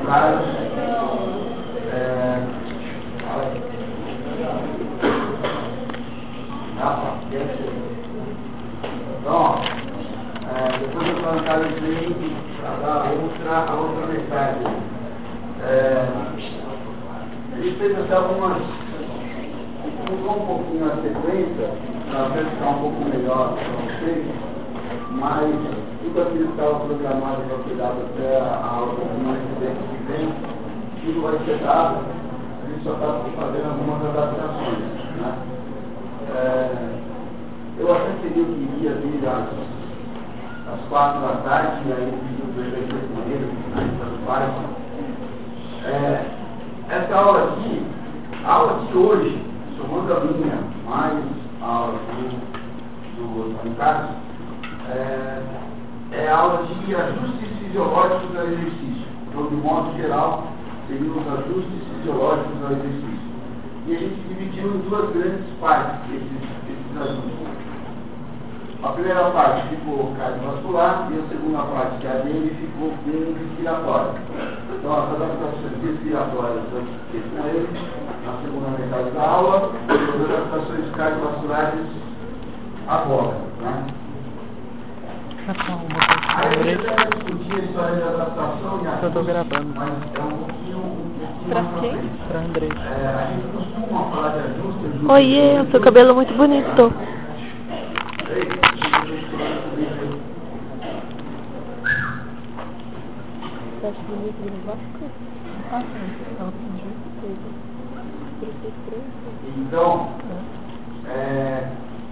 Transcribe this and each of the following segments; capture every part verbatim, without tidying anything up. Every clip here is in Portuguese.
Carlos. É... Então, é, depois eu falo Carlos Link para dar outra, a outra metade. É, a gente fez até algumas. Mudou um pouquinho a sequência, para ver ficar um pouco melhor para vocês, mas tudo aquilo que estava programado para cuidar até a aula mais que vem, tudo vai ser dado, a gente só está fazendo algumas adaptações. Né? É, eu até queria que iria vir às, às quatro da tarde, e aí eu pedi para ele com ele, tanto faz. É, essa aula aqui, a aula de hoje, somando a minha, mais a aula do, do Antônio Carlos, é, é a aula de ajustes fisiológicos ao exercício. Então, de modo geral, seriam os ajustes fisiológicos ao exercício. E a gente dividiu em duas grandes partes esses, esses ajustes. A primeira parte ficou cardiovascular e a segunda parte, que é a dele, ficou bem respiratória. Então, as adaptações respiratórias eu fiquei com ele na segunda metade da aula, e as adaptações cardiovasculares agora. Né? Aí a gente vai discutir a história de adaptação e a eu tô gravando. Mas é um pouquinho, um pouquinho pra mais quem? Pra André. É, a gente costuma falar de ajuste. ajuste Oiê, o seu cabelo é muito bonito. Você acha bonito ele não vai ficar? Ah, ela pediu. Então, é,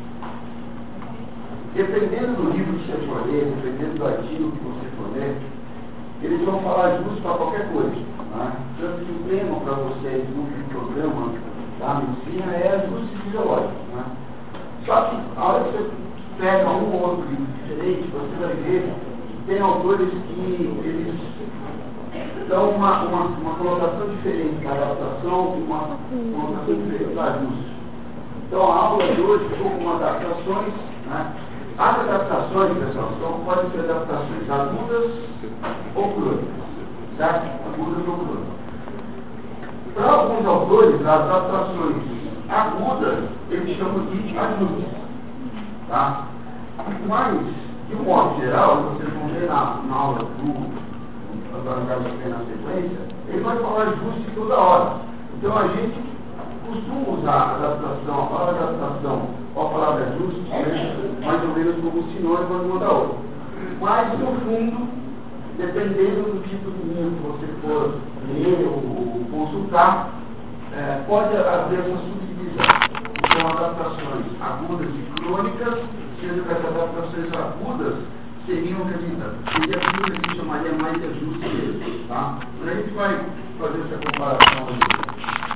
dependendo do livro que você for ler, dependendo do artigo que você for ler, eles vão falar justo para qualquer coisa. Né? Tanto que o tema para vocês no programa da medicina é ajuste fisiológico. Né? Só que a hora que você pega um ou outro livro diferente, você vai ver que tem autores que eles dão uma, uma, uma colocação diferente da adaptação e uma colocação diferente do ajuste. Então a aula de hoje ficou com adaptações. Né? As adaptações, pessoal, são, podem ser adaptações agudas ou crônicas. Certo? Agudas ou crônicas. Para alguns autores, as adaptações agudas eles chamam de ajustes. Tá? Mas, de um modo geral, vocês vão ver na, na aula do Antônio Carlos que tem na sequência, ele vai falar ajuste toda hora. Então a gente costuma usar a adaptação, a palavra adaptação ou a palavra ajuste, né, mais ou menos como sinônimo de uma da outra. Mas, no fundo, dependendo do tipo de livro que você for ler ou consultar, é, pode haver essa subdivisão. Então, adaptações agudas e crônicas, sendo que as adaptações agudas seriam, seria aquilo que a gente chamaria mais de ajuste mesmo. Tá? Então, a gente vai fazer essa comparação aqui.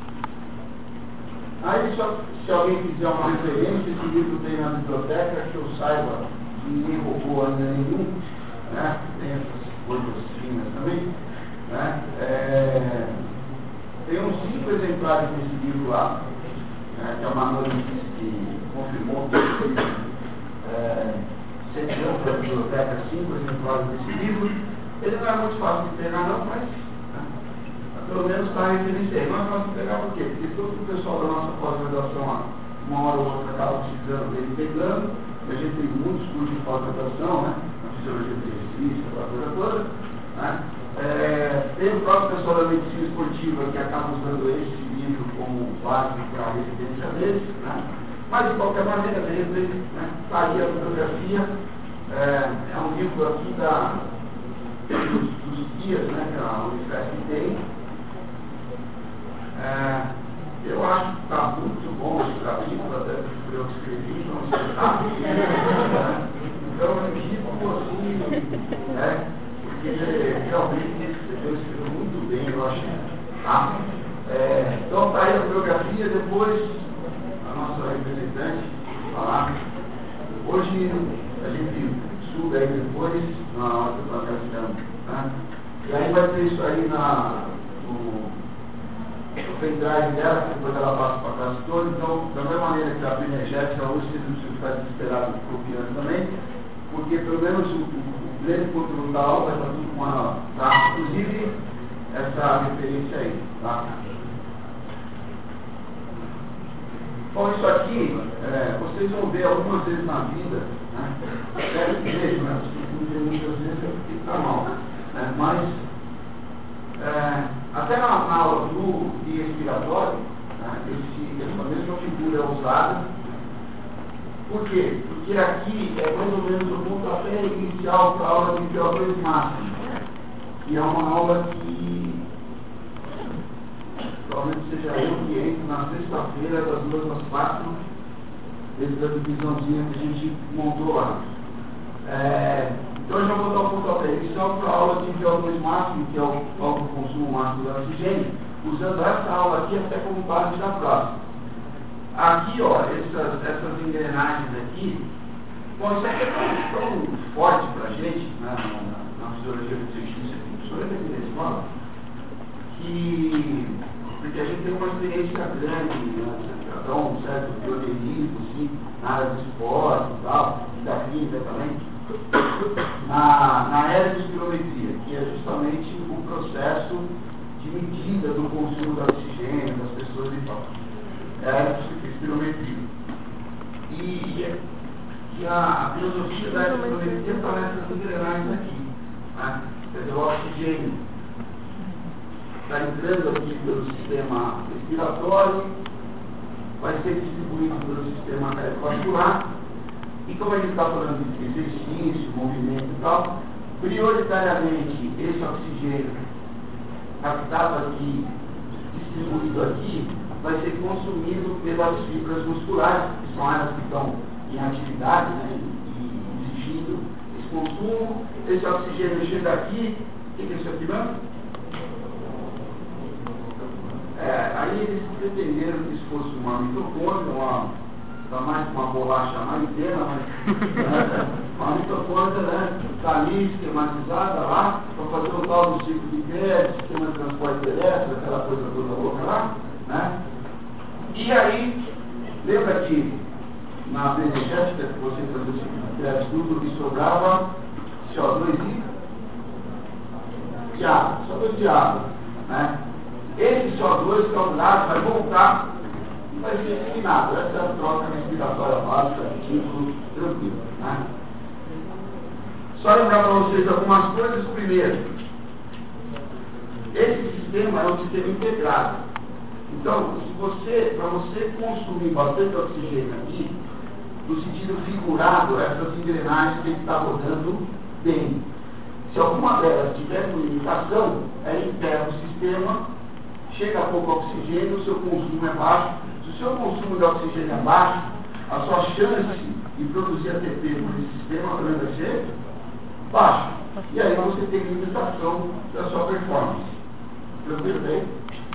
Aí, só, se alguém quiser uma referência, esse livro tem na biblioteca, que eu saiba que ninguém roubou ainda nenhum, né? Tem essas coisas finas também. Né? É, tem uns cinco exemplares desse livro lá, né? Que é uma notícia que confirmou que esse livro é, cedeu para a biblioteca cinco exemplares desse livro. Ele não é muito fácil de pegar, não, mas pelo menos está a referência aí. Não é fácil de pegar por quê? Porque todo o pessoal da nossa pós-graduação, uma hora ou outra, acaba precisando dele pegando. A gente tem muitos cursos de pós-graduação, né? Na fisiologia do exercício, aquela coisa toda. Né? É, tem o próprio pessoal da medicina esportiva que acaba usando esse livro como base para a residência deles. Né? Mas, de qualquer maneira, dentro dele, né? Está aí a bibliografia. É, é um livro aqui da, dos, dos guias, né? Que a Unifesp tem. É, eu acho que está muito bom esse capítulo, até porque eu escrevi, não sei se está. Então eu indico assim, né? Porque realmente eu escrevi muito bem, eu acho. Tá? É, então está aí a biografia, depois a nossa representante falar. Hoje a gente estuda aí depois, na hora que eu estou né? E aí vai ter isso aí na, no o pendrive dela, que depois ela passa para a casa toda. Então, da mesma maneira que a energética, hoje vocês não precisam ficar desesperados copiando também, porque pelo menos o, o grande conteúdo da aula vai estar tudo com ela. Tá? Inclusive, essa referência aí, tá? Bom, isso aqui, é, vocês vão ver algumas vezes na vida, né? Deve ver, né? Muitas vezes é porque está mal, né? Mas, é, até na, na aula do guia respiratório, né? Esse, essa mesma figura é usada. Por quê? Porque aqui é mais ou menos o pontapé inicial para a aula de P O dois máximo, que é uma aula que provavelmente seja eu que entro na sexta-feira das duas às quatro, dentro da divisãozinha que a gente montou lá. É, então eu já vou dar o pontapé inicial para a aula de P O dois máximo, que é o autoconsumo máximo do oxigênio, usando essa aula aqui até como base da próxima. Aqui, ó, essas, essas engrenagens aqui, bom, isso aqui é tão, tão forte para a gente, né, na, na fisiologia do exercício, principalmente na escola, que, porque a gente tem uma experiência grande, né, cada um certo pioneirismo, assim, na área do esporte e tal, e da clínica também, na, na área de espirometria, que é justamente o processo de medida do consumo de oxigênio das pessoas e tal. É a espirometria. E, e a, a filosofia da espirometria está nessas engrenagens aqui. Né? Quer dizer, o oxigênio está entrando aqui pelo sistema respiratório, vai ser distribuído pelo sistema cardiovascular, e como a gente está falando de exercício, movimento e tal, prioritariamente esse oxigênio captado aqui, distribuído aqui, vai ser consumido pelas fibras musculares, que são áreas que estão em atividade, né, e exigindo esse consumo. Esse oxigênio chega aqui, o que é isso aqui mesmo? É, aí eles pretenderam que isso fosse uma mitocôndria, uma, tá mais uma bolacha maritena, mas né, uma mitocôndria, né, está ali esquematizada lá, para fazer o tal do ciclo de Krebs, sistema de transporte elétrico, aquela coisa toda louca lá, né? E aí, lembra que na energética que você fazia o ciclo de Krebs, tudo que sobrava C O dois e água, C O dois de água, né? Esse C O dois que é o gás vai voltar e vai ser eliminado. Essa é a troca respiratória básica, título tranquilo, né? Só lembrar para vocês algumas coisas. Primeiro, esse sistema é um sistema integrado. Então, se você, para você consumir bastante oxigênio aqui, no sentido figurado, essas engrenagens têm que estar rodando bem. Se alguma delas tiver com limitação, ela enterra o sistema, chega a pouco oxigênio, o seu consumo é baixo. Se o seu consumo de oxigênio é baixo, a sua chance de produzir A T P por esse sistema também vai ser baixa. E aí você tem limitação da sua performance. Tranquilo bem?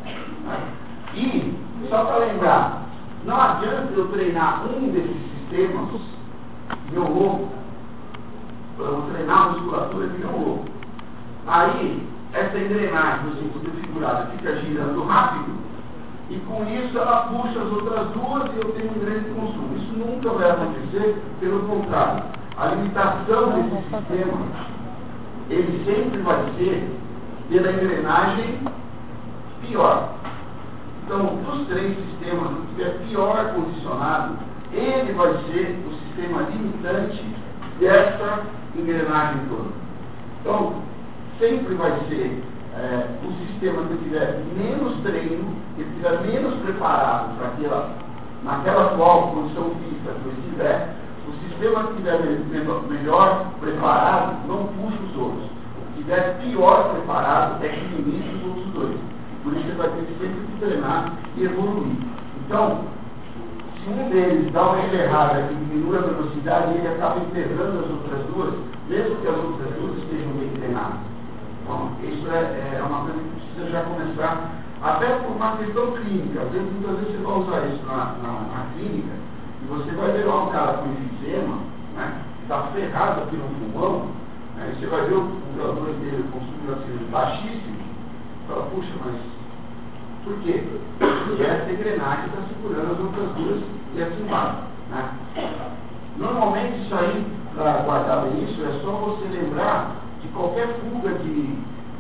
E, só para lembrar, não adianta eu treinar um desses sistemas, meu louco, eu vou treinar a musculatura de meu louco. Aí, essa engrenagem, no sentido figurado, fica girando rápido, e com isso ela puxa as outras duas e eu tenho um grande consumo. Isso nunca vai acontecer, pelo contrário. A limitação desse sistema, ele sempre vai ser pela engrenagem pior. Então, dos três sistemas, o que estiver pior condicionado, ele vai ser o sistema limitante dessa engrenagem toda. Então, sempre vai ser é, o sistema que tiver menos treino, que estiver menos preparado para aquela, naquela atual condição física que ele estiver, o sistema que estiver melhor, melhor preparado não puxa os outros. O que estiver pior preparado é que limite os outros dois. Por isso você vai ter sempre que treinar e evoluir. Então, se um deles dá uma errada que diminui a velocidade, ele acaba enterrando as outras duas, mesmo que as outras duas estejam bem treinadas. Então, isso é, é uma coisa que precisa já começar, até por uma questão clínica. Às vezes, muitas vezes você vai usar isso na, na, na clínica, e você vai ver lá um cara com enfisema, né, que está ferrado aqui no pulmão, né, e você vai ver o P O dois dele, o consumo de oxigênio baixíssimo, fala, puxa, mas por quê? Porque essa engrenagem está segurando as outras duas e assim vai, né? Normalmente isso aí, para guardar bem isso, é só você lembrar de qualquer fuga de,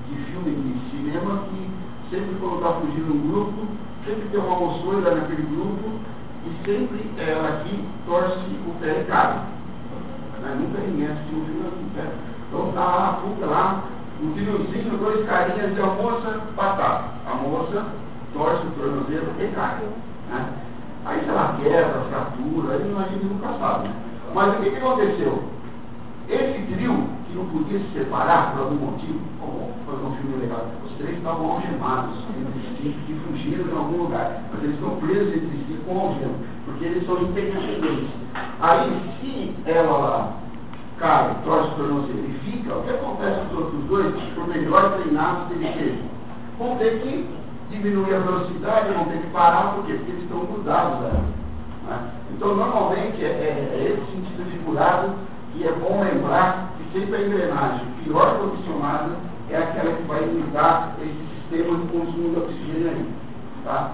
de filme de cinema que sempre quando está fugindo um grupo, sempre tem uma moçoira naquele grupo e sempre ela aqui torce o pé e cai. Mas nunca ninguém assistiu um filme assim, né? Então tá lá, a fuga lá, um filhozinho, dois carinhas e a moça, batata. A moça torce o tornozelo e cai. Né? Aí se ela quebra, fratura, aí a gente nunca sabe. Né? Mas o que, que aconteceu? Esse trio, que não podia se separar por algum motivo, como foi um filme legal, os três estavam algemados entre si, que fugiram em algum lugar, mas eles estão presos entre si com algema, porque eles são independentes. Aí, se ela lá cai, torce o tornozelo e fica, o que acontece com os outros dois, por melhor treinados que eles sejam? Vão ter que diminuir a velocidade, vão ter que parar, por quê? Porque eles estão grudados a ela. Né? Então, normalmente, é, é, é esse sentido figurado que é bom lembrar que sempre a engrenagem pior condicionada é aquela que vai imitar esse sistema de consumo de oxigênio aí. Tá?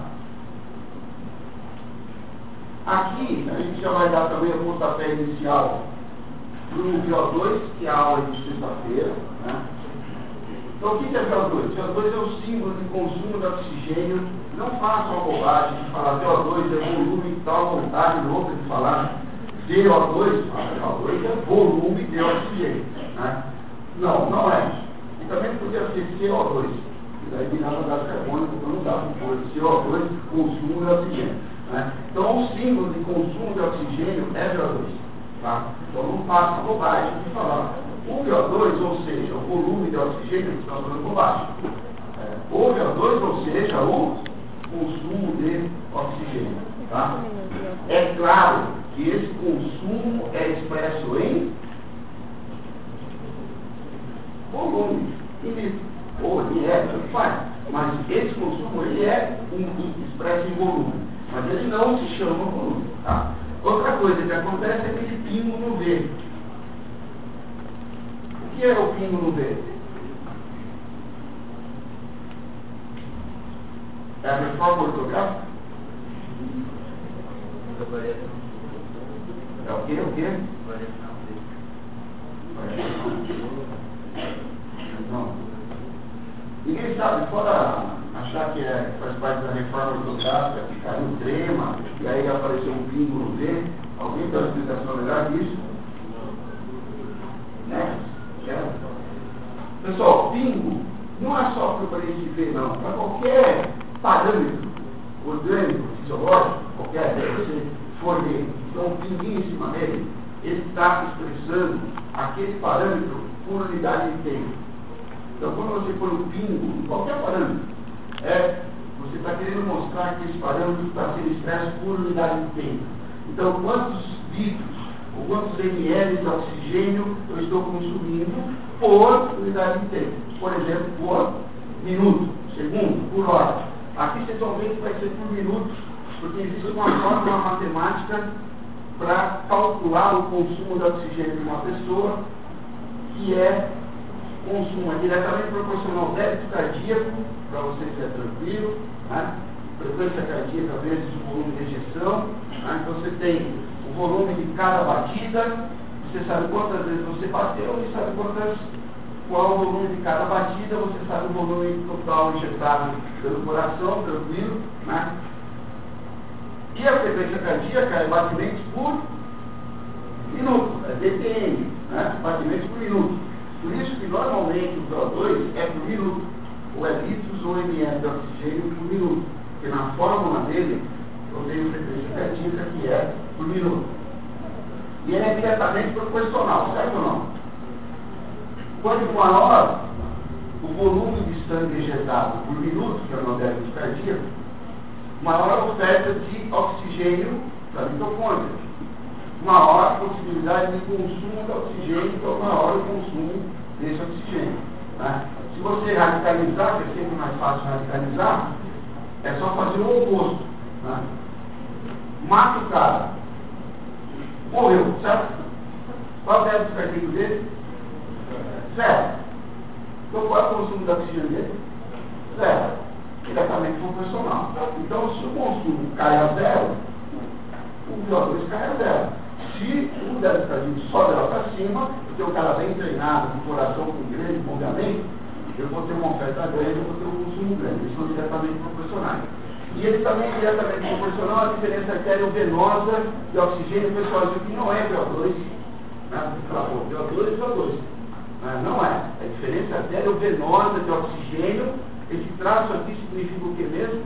Aqui, a gente já vai dar também o pontapé inicial para o V O dois, que é a aula de sexta-feira. Né? Então, o que é V O dois? V O dois é o símbolo de consumo de oxigênio. Não façam a bobagem de falar V O dois é volume e tal, vontade louca de falar V O dois, V O dois é volume de oxigênio. Né? Não, não é isso. E também podia ser C O dois, que daí virava gás carbônico, então não dá para pôr C O dois, consumo de oxigênio. Né? Então, o símbolo de consumo de oxigênio é V O dois. Tá? Então, não faça bobagem de falar o V O dois, ou seja, o volume de oxigênio, que está falando bobagem. É, o V O dois, ou seja, o consumo de oxigênio. Tá? É claro que esse consumo é expresso em volume, em litro, ou em é, tanto faz. Mas esse consumo ele é um, expresso em volume, mas ele não se chama volume. Tá? Outra coisa que acontece é aquele pingo no V. O que é o pingo no V? É a reforma ortográfica? É o quê? O quê? Não. Ninguém sabe, fora achar que é, faz parte da reforma ortográfica, que caiu o trema, e aí apareceu um pingo no V. Alguém tem uma explicação melhor disso? Né? É. Pessoal, pingo não é só para o esse V, não. Para qualquer parâmetro orgânico, fisiológico, qualquer que você for ver, então um pinguinho em cima dele, ele está expressando aquele parâmetro por unidade de tempo. Então, quando você põe um pingo em qualquer parâmetro, é, você está querendo mostrar que esse parâmetro está sendo expresso por unidade de tempo. Então, quantos litros ou quantos ml de oxigênio eu estou consumindo por unidade de tempo? Por exemplo, por minuto, segundo, por hora. Aqui vocês vão ver que vai ser por minuto, porque existe uma fórmula matemática para calcular o consumo de oxigênio de uma pessoa, que é consumo é diretamente proporcional ao débito cardíaco, para vocês é tranquilo, né? Frequência cardíaca vezes o volume de ejeção. Né? Então você tem o volume de cada batida, você sabe quantas vezes você bateu e sabe quantas, qual o volume de cada batida, você sabe o volume total injetado pelo coração, tranquilo. Né? E a frequência cardíaca é batimentos por minuto, é B P M, né? Batimentos por minuto. Por isso que normalmente o V O dois é por minuto, ou é litros ou ml de oxigênio por minuto, porque na fórmula dele eu tenho frequência cardíaca que é por minuto. E ele é diretamente proporcional, certo ou não? Quanto maior o volume de sangue injetado por minuto, que é o meu débito cardíaco, maior a oferta de oxigênio para a mitocôndria. Maior a possibilidade de consumo de oxigênio, então maior o consumo desse oxigênio. Né? Se você radicalizar, que é sempre mais fácil radicalizar, é só fazer o oposto. Né? Mata o cara. Morreu, certo? Qual é o débito cardíaco dele? Zero. Então qual é o consumo de oxigênio dele? Zero. Diretamente proporcional. Então, se o consumo cai a zero, o V O dois cai a zero. Se o débito cardíaco sobe lá para cima, porque o cara bem treinado, com coração com grande bombamento, eu vou ter uma oferta grande, eu vou ter um consumo grande. Eles são diretamente proporcionais. E ele também é diretamente proporcional à diferença arteriovenosa de oxigênio. O pessoal diz que não é V O dois, né? V O dois, V O dois. Mas não é. A diferença arteriovenosa de oxigênio, esse traço aqui significa o que mesmo?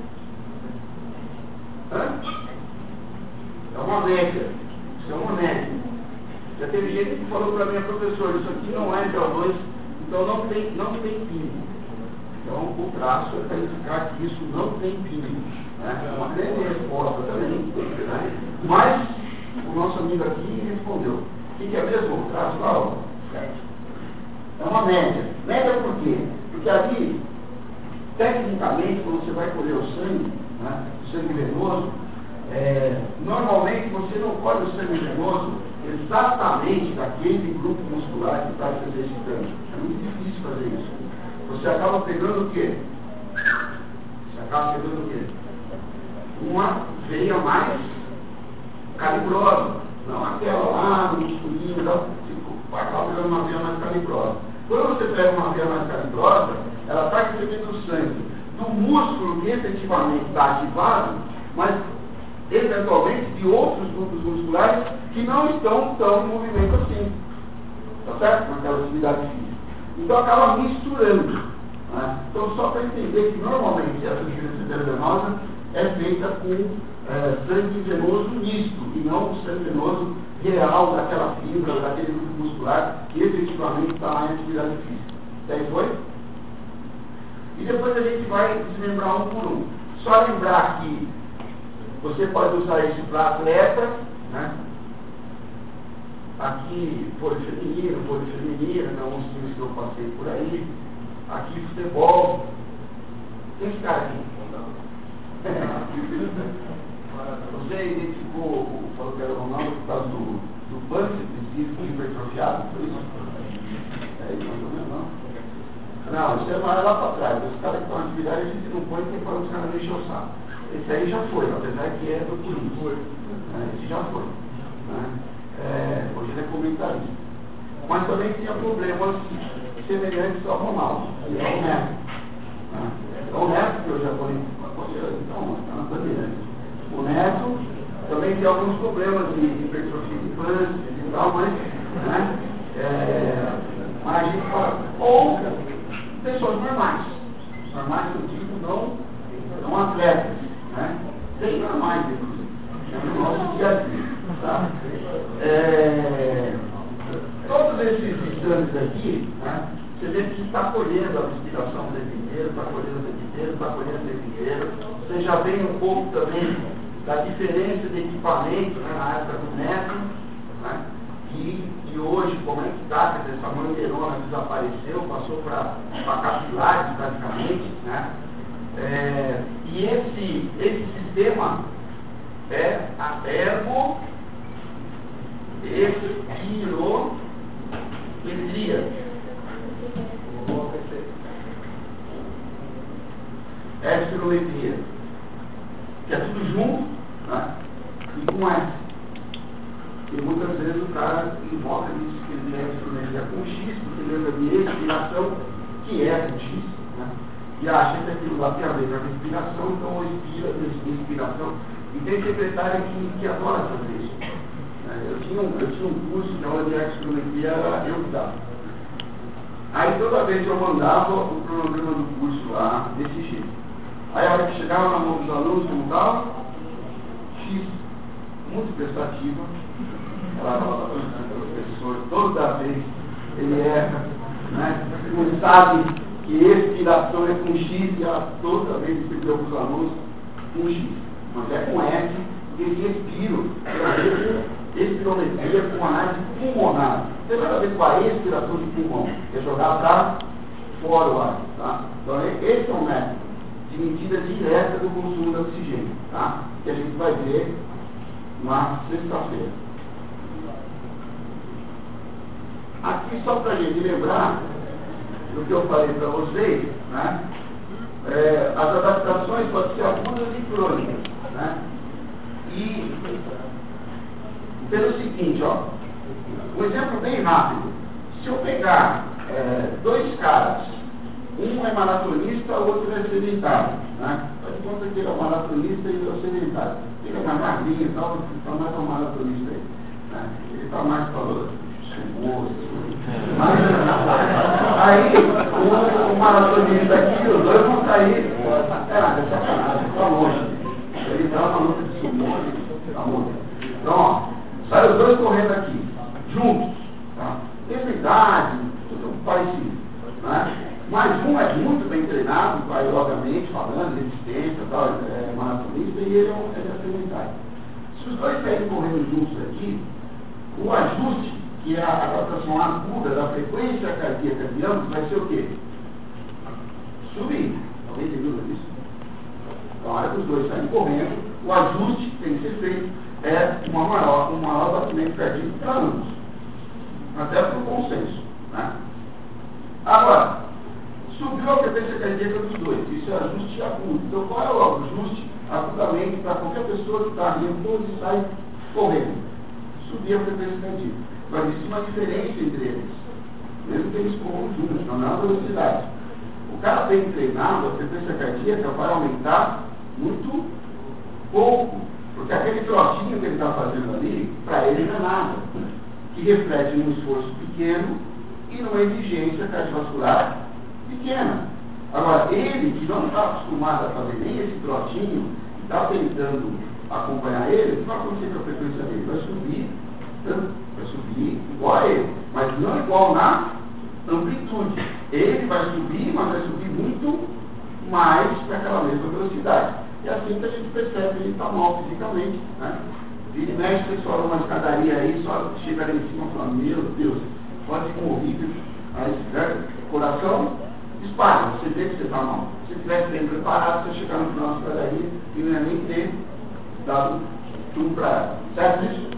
Hã? É uma média. Isso é uma média. Já teve gente que falou para mim, professor, isso aqui não é V O dois, então não tem, não tem pino. Então o traço é para indicar que isso não tem pino. Né? É uma grande resposta também. Né? Mas o nosso amigo aqui respondeu. O que, que é mesmo o traço lá? Ó? É uma média. Média por quê? Porque ali, tecnicamente, quando você vai colher o sangue, né, o sangue venoso, é, normalmente você não colhe o sangue venoso exatamente daquele grupo muscular que está se exercitando. É muito difícil fazer isso. Você acaba pegando o quê? Você acaba pegando o quê? Uma veia mais calibrosa. Não aquela lá, no musculinho, você acaba pegando uma veia mais calibrosa. Quando você pega uma veia mais calibrosa, ela está recebendo o sangue do músculo que efetivamente está ativado, mas eventualmente de outros grupos musculares que não estão tão em movimento assim. Tá certo? Naquela atividade física. Então acaba misturando. Né? Então, só para entender que normalmente essa diferença arteriovenosa é feita com é, sangue venoso misto, e não o sangue venoso real daquela fibra, daquele grupo muscular que efetivamente está lá em atividade física. Daí foi? E depois a gente vai desmembrar um por um. Só lembrar que você pode usar isso para atleta, né? Aqui, vôlei feminino, vôlei feminino, alguns times que eu passei por aí. Aqui, futebol. Tem esse cara aqui? Você identificou, falou que era o Ronaldo por causa do, do pâncreas específico hipertrofiado, foi isso? É isso, mais ou menos, não? Não, isso é mais lá para trás. Os caras que estão em atividade, a gente não põe porque para os caras deixam o saco. Esse aí já foi, apesar que é do Corinthians. É, esse já foi. Né? É, hoje ele é comentarista. Mas também tinha problemas semelhantes ao Ronaldo. E é o Neto. Né? Então o Neto, que eu já falei, então, está na bandeira. O Neto também tem alguns problemas de hipertrofia de pâncreas e tal, mas, né? É, mas a gente fala, ou pessoas normais. Normais que eu digo, não, não atletas. Né? Tem normais, inclusive. É no nosso dia a dia. Tá? É, todos esses exames aqui, né, você vê que está colhendo a respiração o tempo inteiro, está colhendo o tempo inteiro, está colhendo o tempo inteiro. Você já vê um pouco também da diferença de equipamento, né, na época do Neto, né, e, e hoje, como é que está, quer dizer, essa mangueirona desapareceu, passou para capilares praticamente, né? É, e esse, esse sistema é a ergoespirometria. É espirometria. Que é tudo junto, né? E com S. E muitas vezes o cara invoca isso que ele é espirometria com X, porque lembra de expiração, que é com X, né? E acha que aquilo lá tem a ver com a respiração, então expira, inspiração. E tem secretária que, que adora fazer isso. Eu tinha um, eu tinha um curso que a aula de espirometria era eu que dava. Aí toda vez eu mandava o cronograma do curso lá desse jeito. Aí a hora que chegava na mão dos alunos, como estava? X, muito prestativa. Ela estava pensando o professor, toda vez ele erra, né? Não sabe que expiração é com X e ela toda vez escreveu para os alunos com X. Mas é com S, porque esse expiro, espirometria com análise pulmonar. Tem nada a ver com a expiração de pulmão, é jogar para fora o ar. Tá? Então, esse é um método de medida direta do consumo de oxigênio, tá? Que a gente vai ver na sexta-feira. Aqui, só para a gente lembrar do que eu falei para vocês, né? É, as adaptações podem ser agudas e crônicas, né? E pelo seguinte, ó, um exemplo bem rápido. Se eu pegar é, dois caras, um é maratonista, o outro é sedentário. Né? Faz de conta que ele é um maratonista e ele é o sedentário. Ele é mais magrinho e tal, então não é um maratonista aí. Né? Ele está mais falando chumoso. Mas aí, o, o maratonista aqui, os dois vão sair. É nada, é sacanagem, está longe. Ele está na luta de sumô, está longe. Então, ó, sai os dois correndo aqui, juntos. Tá? Mesma idade, tudo parecido. Né? Mas um é muito bem treinado, aerobicamente, falando, resistência, tal, é maratonista, e ele é, um, ele é sedentário. Se os dois saírem correndo juntos aqui, o ajuste, que é a adaptação aguda da frequência cardíaca de ambos, vai ser o quê? Subir. Alguém entendeu isso? Então, na hora que os dois saírem correndo, o ajuste que tem que ser feito é uma maior, um maior batimento cardíaco para ambos. Até por consenso. Né? Agora, subiu a frequência cardíaca dos dois. Isso é ajuste agudo. Então, qual é o ajuste agudamente para qualquer pessoa que está repouso e sai correndo? Subir a frequência cardíaca. Mas existe uma diferença entre eles. Mesmo que eles corram juntos, não é a velocidade. O cara bem treinado, a frequência cardíaca vai aumentar muito pouco. Porque aquele trotinho que ele está fazendo ali, para ele não é nada. Que reflete num esforço pequeno e numa exigência cardiovascular pequena. Agora, ele que não está acostumado a fazer nem esse trotinho, está tentando acompanhar ele, o que vai acontecer com a frequência dele? Vai subir, vai subir igual a ele, mas não igual na amplitude. Ele vai subir, mas vai subir muito mais que aquela mesma velocidade. E assim que a gente percebe que ele está mal fisicamente. Né? Ele mexe, pessoal, uma escadaria aí, só chega ali em cima e fala, meu Deus, pode ir com o ouvido, aí, né? Coração, dispara, você vê que você está mal. Se estivesse bem preparado, você chegar no final da escadaria e não ia nem ter dado tudo para ela. Certo isso?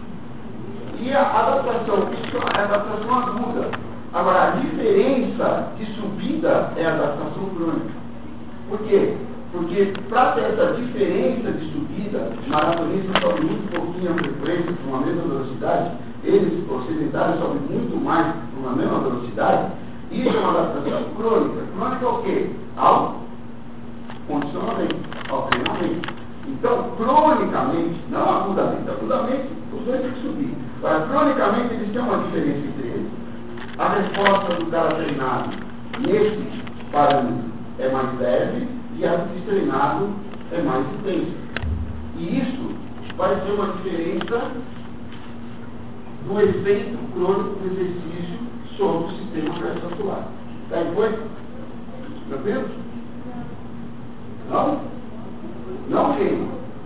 E a adaptação, isso é a adaptação aguda. Agora, a diferença de subida é a adaptação crônica. Por quê? Porque para ter essa diferença de subida, maratonistas sobem muito pouquinho a frequência por uma mesma velocidade, eles, os sedentários, sobem muito mais por uma mesma velocidade. Isso é uma adaptação crônica. Crônica é o quê? Ao condicionamento, ao treinamento. Então, cronicamente, não agudamente, agudamente, os dois têm que subir. Agora, cronicamente, eles têm uma diferença entre eles. A resposta do cara treinado nesse parâmetro é mais leve e a do destreinado é mais intensa. E isso vai ser uma diferença do efeito crônico do exercício sobre o sistema cardiovascular. Daí foi? Tranquilo? Não? Não queima.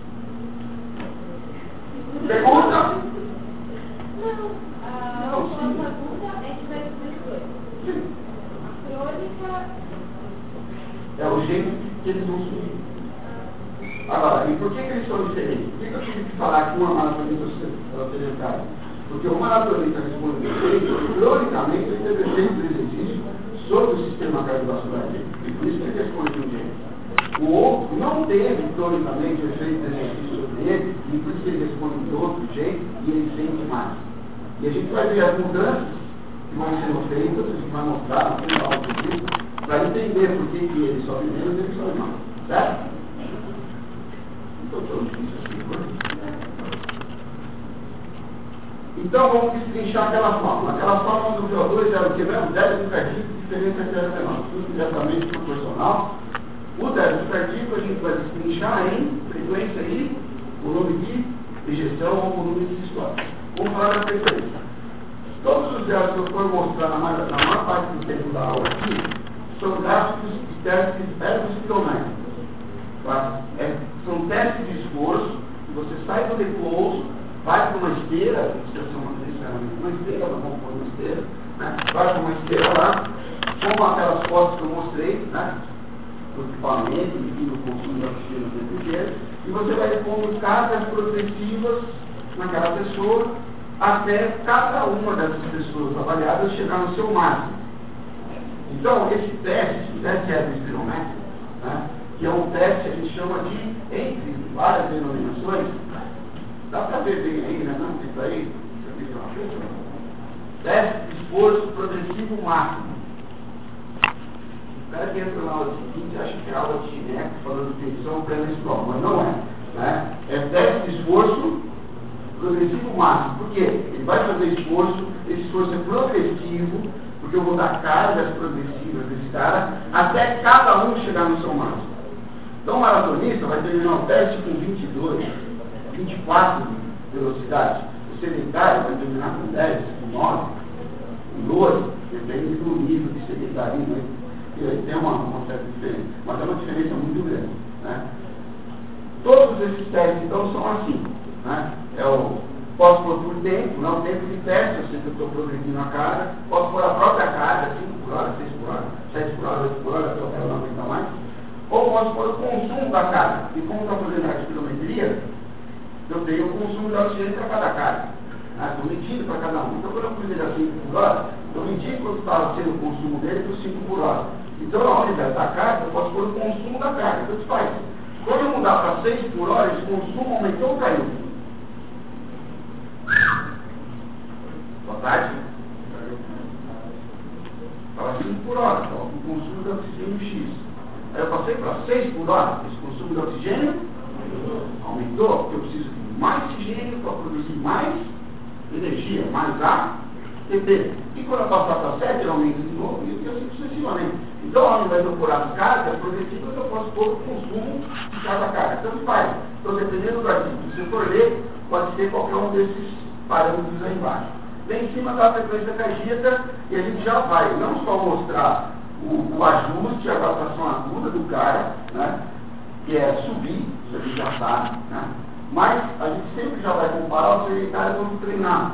Pergunta? Não. A Não, sua sim. pergunta é que vai subir dois. Sim. A crônica. É o jeito que eles vão subir. Agora, e por que, que eles são diferentes? Por que, que eu tive que falar que uma maratonista é sedentária? Porque o maratonista responde efeito, cronicamente ele teve efeito do exercício sobre o sistema cardiovascular dele. E por isso que ele responde de um jeito. O outro não teve cronicamente o efeito do exercício sobre ele, e por isso que ele responde de outro jeito e ele sente mais. E a gente vai ver as mudanças que vão sendo feitas, a gente vai mostrar no final do vídeo, para entender por que, que ele sobe menos e ele sobe mais. Certo? Então, tão difícil assim, por Então vamos destrinchar aquela fórmula. Aquela fórmula do V O dois era o que mesmo? Débito cardíaco, diferença zero vírgula nove. Tudo diretamente proporcional. O débito cardíaco a gente vai destrinchar em frequência e volume de ejeção ou volume de sistole. Vamos falar da frequência. Todos os gráficos que eu for mostrar na maior, na maior parte do tempo da aula aqui são gráficos de testes ergospirométricos. Tá? É, são testes de esforço, que você sai do repouso, vai para uma esteira, uma esteira, vamos pôr uma esteira, né? Vai para uma esteira lá, como aquelas fotos que eu mostrei, né? Do equipamento, enfim, do consumo da oxigênio do refrigério, e você vai pondo cargas progressivas naquela pessoa, até cada uma dessas pessoas avaliadas chegar no seu máximo. Então, esse teste, o teste ergospirométrico, né? Que é um teste que a gente chama de, entre várias denominações, dá para ver bem aí, né? Não, isso aí, teste de esforço progressivo máximo. cara que entra na aula seguinte acha que é aula de gineco falando de tensão pré-menstrual, mas não é. Né? É teste de esforço progressivo máximo. Por quê? Ele vai fazer esforço, esse esforço é progressivo, porque eu vou dar cargas progressivas desse cara, até cada um chegar no seu máximo. Então o maratonista vai terminar o teste com vinte e dois, vinte e quatro velocidades. O sedentário vai terminar com dez, com nove, com doze, depende do nível de sedentarismo. Tem uma, uma certa diferença, mas é uma diferença muito grande. Né? Todos esses testes, então, são assim. Né? É o posso pôr por tempo, não tempo de teste, eu sei que eu estou progredindo a carga, posso pôr a própria carga, cinco por hora, seis por hora, sete por hora, oito por hora, até o cara não aguenta mais. Ou posso pôr o consumo da carga. E como está fazendo a espirometria, eu tenho o consumo de oxigênio para cada carga. Estou né? medindo para cada um. Então, quando eu pus ele a cinco por hora, eu medi quanto estava sendo o consumo dele por cinco por hora. Então, na unidade da carga, eu posso pôr o consumo da carga. Então, isso faz. Quando eu mudar para seis por hora, esse consumo aumentou ou caiu? Boa tarde. Estava cinco por hora, então, o consumo de oxigênio X. Aí eu passei para seis por hora, esse consumo de oxigênio aumentou, porque eu preciso de mais oxigênio para produzir mais energia, mais A T P. E quando eu passar para sete, ele aumenta de novo, e assim sucessivamente. Então, ao invés de eu pôr as cargas progressivas, eu posso pôr o consumo de cada carga. Tanto faz. Então, dependendo do artigo que você for ler, pode ser qualquer um desses parâmetros aí embaixo. Vem em cima da frequência cardíaca, e a gente já vai não só mostrar o, o ajuste, a adaptação aguda do cara, né, que é subir, isso a gente já sabe, né, mas a gente sempre já vai comparar o sedentário com o treinado,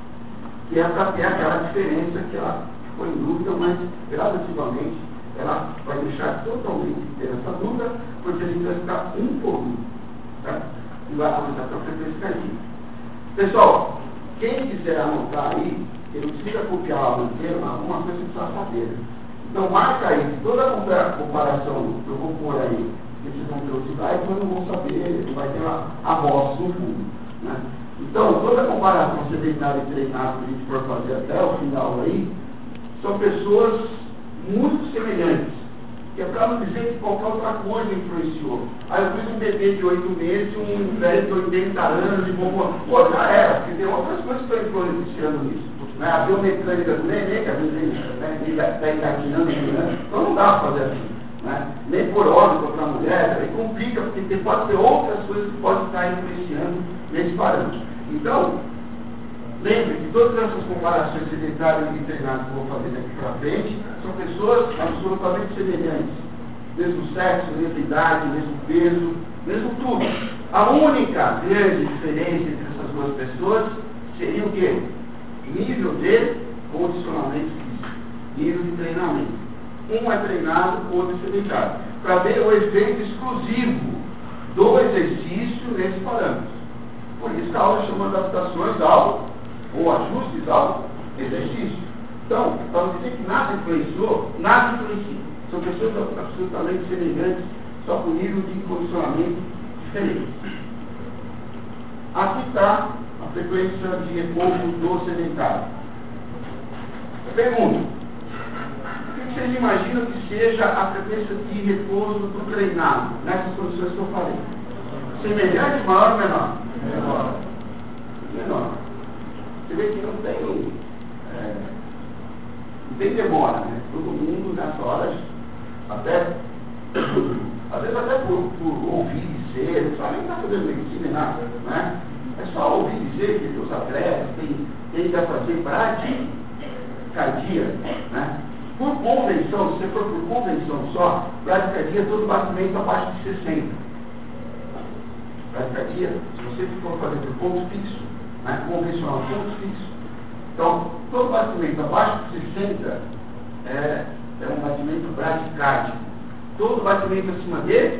que é para ter aquela diferença que ela ficou em dúvida, mas gradativamente ela vai deixar totalmente ter essa dúvida, porque a gente vai ficar um por um, certo? E vai começar com a frequência cardíaca. Pessoal, quem quiser anotar aí, ele não precisa copiar a aula inteira, mas alguma coisa precisa saber. Então marca aí, toda a comparação que eu vou pôr aí, que vocês vão ter os slides, mas não vão saber, não vai ter a, a voz no fundo. Né? Então, toda a comparação sedentária e treinada que a gente for fazer até o final aí, são pessoas muito semelhantes. Que é para não dizer que qualquer outra coisa influenciou. Aí eu fiz um bebê de oito meses, um velho de oitenta anos, de bobo. Pô, já era, porque tem outras coisas que estão influenciando nisso. Né? A biomecânica do neném, que às vezes está engatinhando, né? Então não dá para fazer assim. Né? Nem por homem contra a mulher, aí complica, porque tem, pode ter outras coisas que podem estar influenciando nesse parâmetro. Então, lembre que todas essas comparações sedentárias e treinadas que eu vou fazer daqui para frente são pessoas absolutamente semelhantes. Mesmo sexo, mesma idade, mesmo peso, mesmo tudo. A única grande diferença entre essas duas pessoas seria o quê? Nível de condicionamento físico, nível de treinamento. Um é treinado, o outro é sedentário. Para ver o efeito exclusivo do exercício nesse parâmetro. Por isso que a aula chama adaptações ao ou ajustes ao exercício. Então, para não dizer que nada influenciou, nada influencia. São pessoas absolutamente semelhantes, só com nível de condicionamento diferente. Aqui está a frequência de repouso do sedentário. Pergunta: o que vocês imaginam que seja a frequência de repouso do treinado, nessas condições que eu falei? Semelhante, maior ou menor? Menor. Menor. Você vê que não tem, é, não tem demora, né? Todo mundo nessa hora, até, às vezes até por, por ouvir dizer, não precisa nem estar fazendo medicina nem nada, né? É só ouvir dizer que os atletas têm, têm que fazer bradicardia, né? Por convenção, se você for por convenção só, bradicardia é todo batimento abaixo de sessenta. Bradicardia, se você for fazer por ponto fixo, né, convencional, ponto fixo. Então, todo batimento abaixo de sessenta é, é um batimento bradicárdico. Todo batimento acima de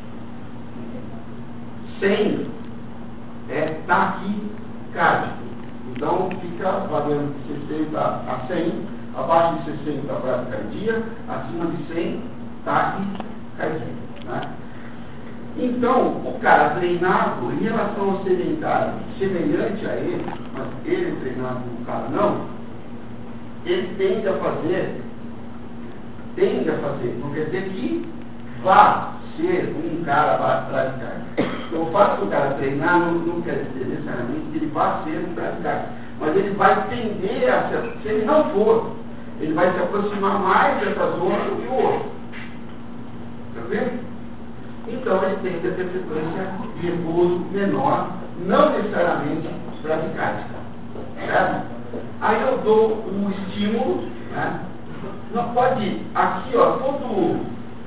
cem é taquicárdico. Então, fica variando de sessenta a cem, abaixo de sessenta bradicardia, acima de cem taquicardia. Né? Então, o cara treinado em relação ao sedentário, semelhante a ele, mas ele treinado, o cara não, ele tende a fazer tende a fazer. Não quer dizer que vá ser um cara praticante. Então, o fato do cara treinar não, não quer dizer necessariamente que ele vá ser um praticante. Mas ele vai tender a ser, se ele não for, ele vai se aproximar mais dessa zona do que o outro. Está vendo? Então, ele tende a ter frequência de repouso menor, não necessariamente praticática. Certo? Aí eu dou um estímulo, né? Não pode, aqui, ó, todo,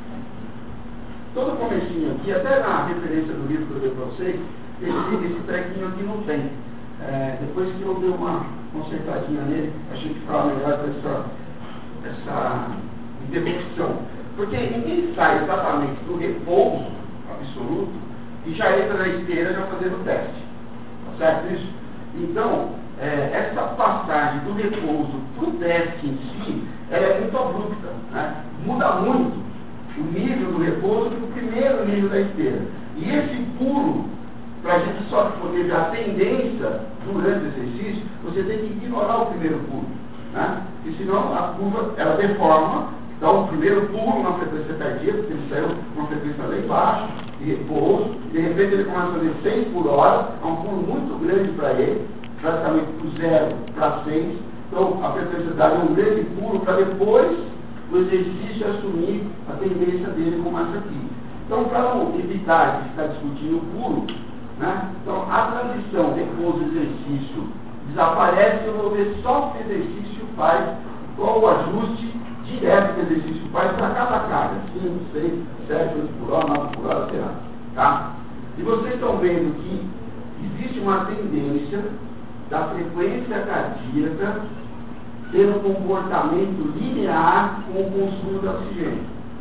todo comecinho aqui, até na referência do livro que eu dei para vocês, esse, esse trequinho aqui não tem. É, depois que eu dei uma consertadinha nele, achei que ficava melhor essa, essa interrupção. Porque ninguém sai exatamente do repouso absoluto e já entra na esteira já fazendo o teste. Tá certo isso? Então, é, essa passagem do repouso para o teste em si, ela é muito abrupta. Né? Muda muito o nível do repouso para o primeiro nível da esteira. E esse pulo, para a gente só poder ver a tendência durante o exercício, você tem que ignorar o primeiro pulo. Né? Porque senão a curva, ela deforma, dá um primeiro pulo na frequência cardíaca, porque ele saiu uma frequência lá embaixo, de repouso, de repente ele começa a fazer seis por hora, é um pulo muito grande para ele, praticamente do zero para seis, então a frequência dá um grande pulo para depois o exercício assumir a tendência dele como essa aqui. Então, para não evitar de ficar discutindo o pulo, né? Então a transição repouso-exercício desaparece, eu vou ver só o que o exercício faz, qual o ajuste direto que o exercício faz para cada carga, cinco, seis, sete, oito por hora, nove por hora, sei lá. Tá? E vocês estão vendo que existe uma tendência da frequência cardíaca ter um comportamento linear com o consumo de oxigênio.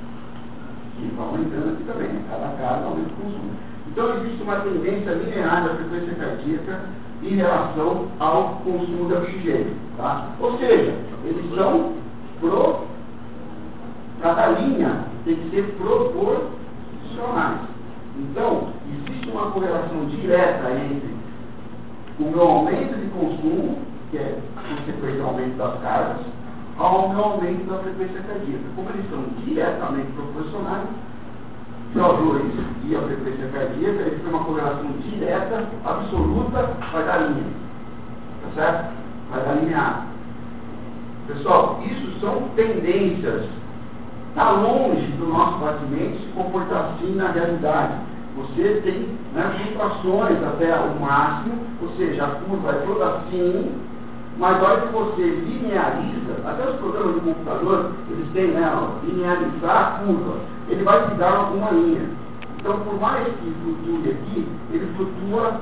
Que vai aumentando aqui também, né? Cada carga aumenta o consumo. Então existe uma tendência linear da frequência cardíaca em relação ao consumo de oxigênio. Tá? Ou seja, eles são pro, cada linha tem que ser proporcionais. Então, existe uma correlação direta entre o meu aumento de consumo, que é consequência do aumento das cargas, ao meu aumento da frequência cardíaca. Como eles são diretamente proporcionais, C O dois e a frequência cardíaca, eles têm uma correlação direta, absoluta, vai dar linha. Tá certo? Vai dar linear. Pessoal, isso são tendências. Está longe do nosso batimento se comportar assim na realidade. Você tem, né, flutuações até o máximo, ou seja, a curva é toda assim, mas a hora que você lineariza, até os programas de computador, eles têm, né, ó, linearizar a curva, ele vai te dar uma linha. Então, por mais que flutue aqui, ele flutua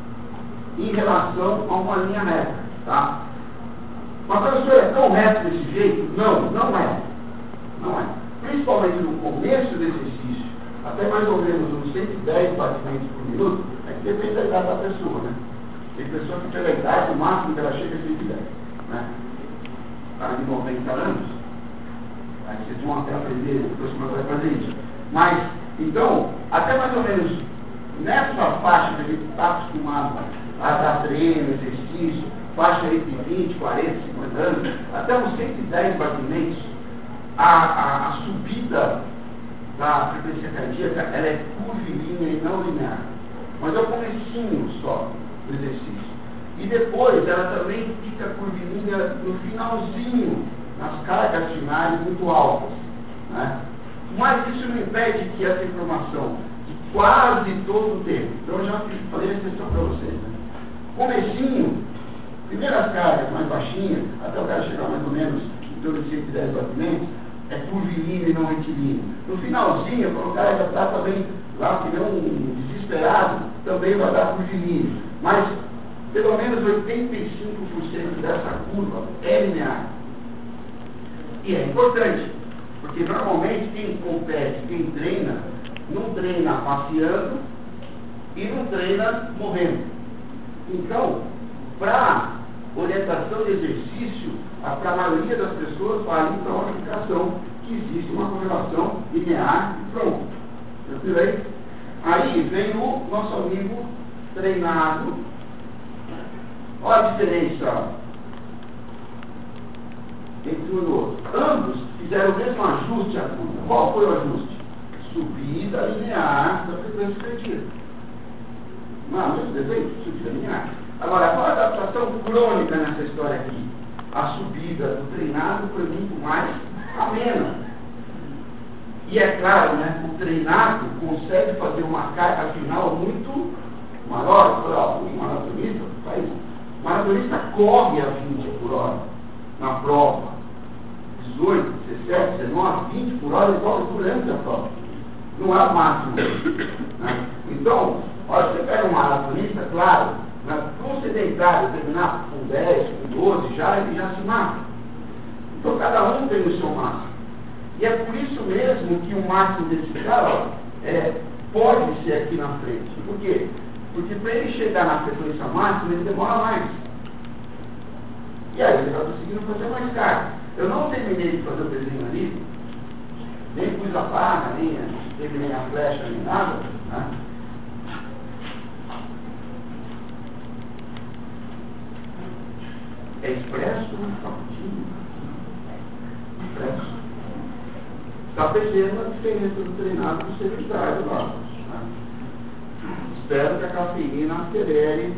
em relação a uma linha reta, tá? Mas a professora é tão reto desse jeito? Não, não é. Não é. Principalmente no começo do exercício, até mais ou menos uns cento e dez batimentos por minuto, é que depende da idade da pessoa, né? Tem pessoa que pela idade, o máximo que ela chega é cento e dez, né? Cara de noventa anos, aí vocês vão até aprender, depois como vai fazer isso. Mas, então, até mais ou menos nessa faixa que a gente está acostumado a dar treino, exercício, faixa entre vinte, quarenta, cinquenta anos, até uns cento e dez batimentos, a, a, a subida da frequência cardíaca, ela é curvilínea e não linear. Mas é o comecinho só do exercício. E depois ela também fica curvilínea no finalzinho, nas cargas finais muito altas. Né? Mas isso não impede que essa informação, de quase todo o tempo, então eu já falei a questão para vocês, né? Comecinho, primeiras cargas mais baixinhas, até o cara chegar mais ou menos em torno de cento e dez batimentos, é curvilíneo e não retilíneo. No finalzinho, quando o cara já está também lá, que nem um desesperado, também vai dar curvilíneo. Mas, pelo menos oitenta e cinco por cento dessa curva é linear. E é importante, porque normalmente quem compete, quem treina, não treina passeando e não treina morrendo. Então, para orientação de exercício, para a maioria das pessoas vale para uma aplicação que existe uma correlação linear e pronto. Tranquilo aí? Aí vem o nosso amigo treinado. Olha a diferença entre um e o outro. Ambos fizeram o mesmo ajuste à curva. Qual foi o ajuste? Subida linear da frequência perdida. Não é o mesmo desenho? Subida linear. Agora, qual a adaptação crônica nessa história aqui? A subida do treinado foi muito mais amena. E é claro, né, o treinado consegue fazer uma carga final muito maior. O maratonista faz isso. O maratonista corre a vinte por hora na prova. dezoito, dezessete, dezenove, vinte por hora, ele corre durante a prova. Não é o máximo. Né? Então, olha, você pega um maratonista, claro, né, para um sedentário terminar com dez, com doze, já, ele já se mata. Então, cada um tem o seu máximo. E é por isso mesmo que o máximo desse cara ó, é, pode ser aqui na frente. Por quê? Porque para ele chegar na frequência máxima, ele demora mais. E aí ele está conseguindo fazer mais carga. Eu não terminei de fazer o desenho ali, nem pus a barra, nem terminei a flecha, nem nada. Né? É expresso ou cappuccino? Expresso. Está percebendo a diferença do treinado do sedentário lá. Né? Espero que a cafeína acelere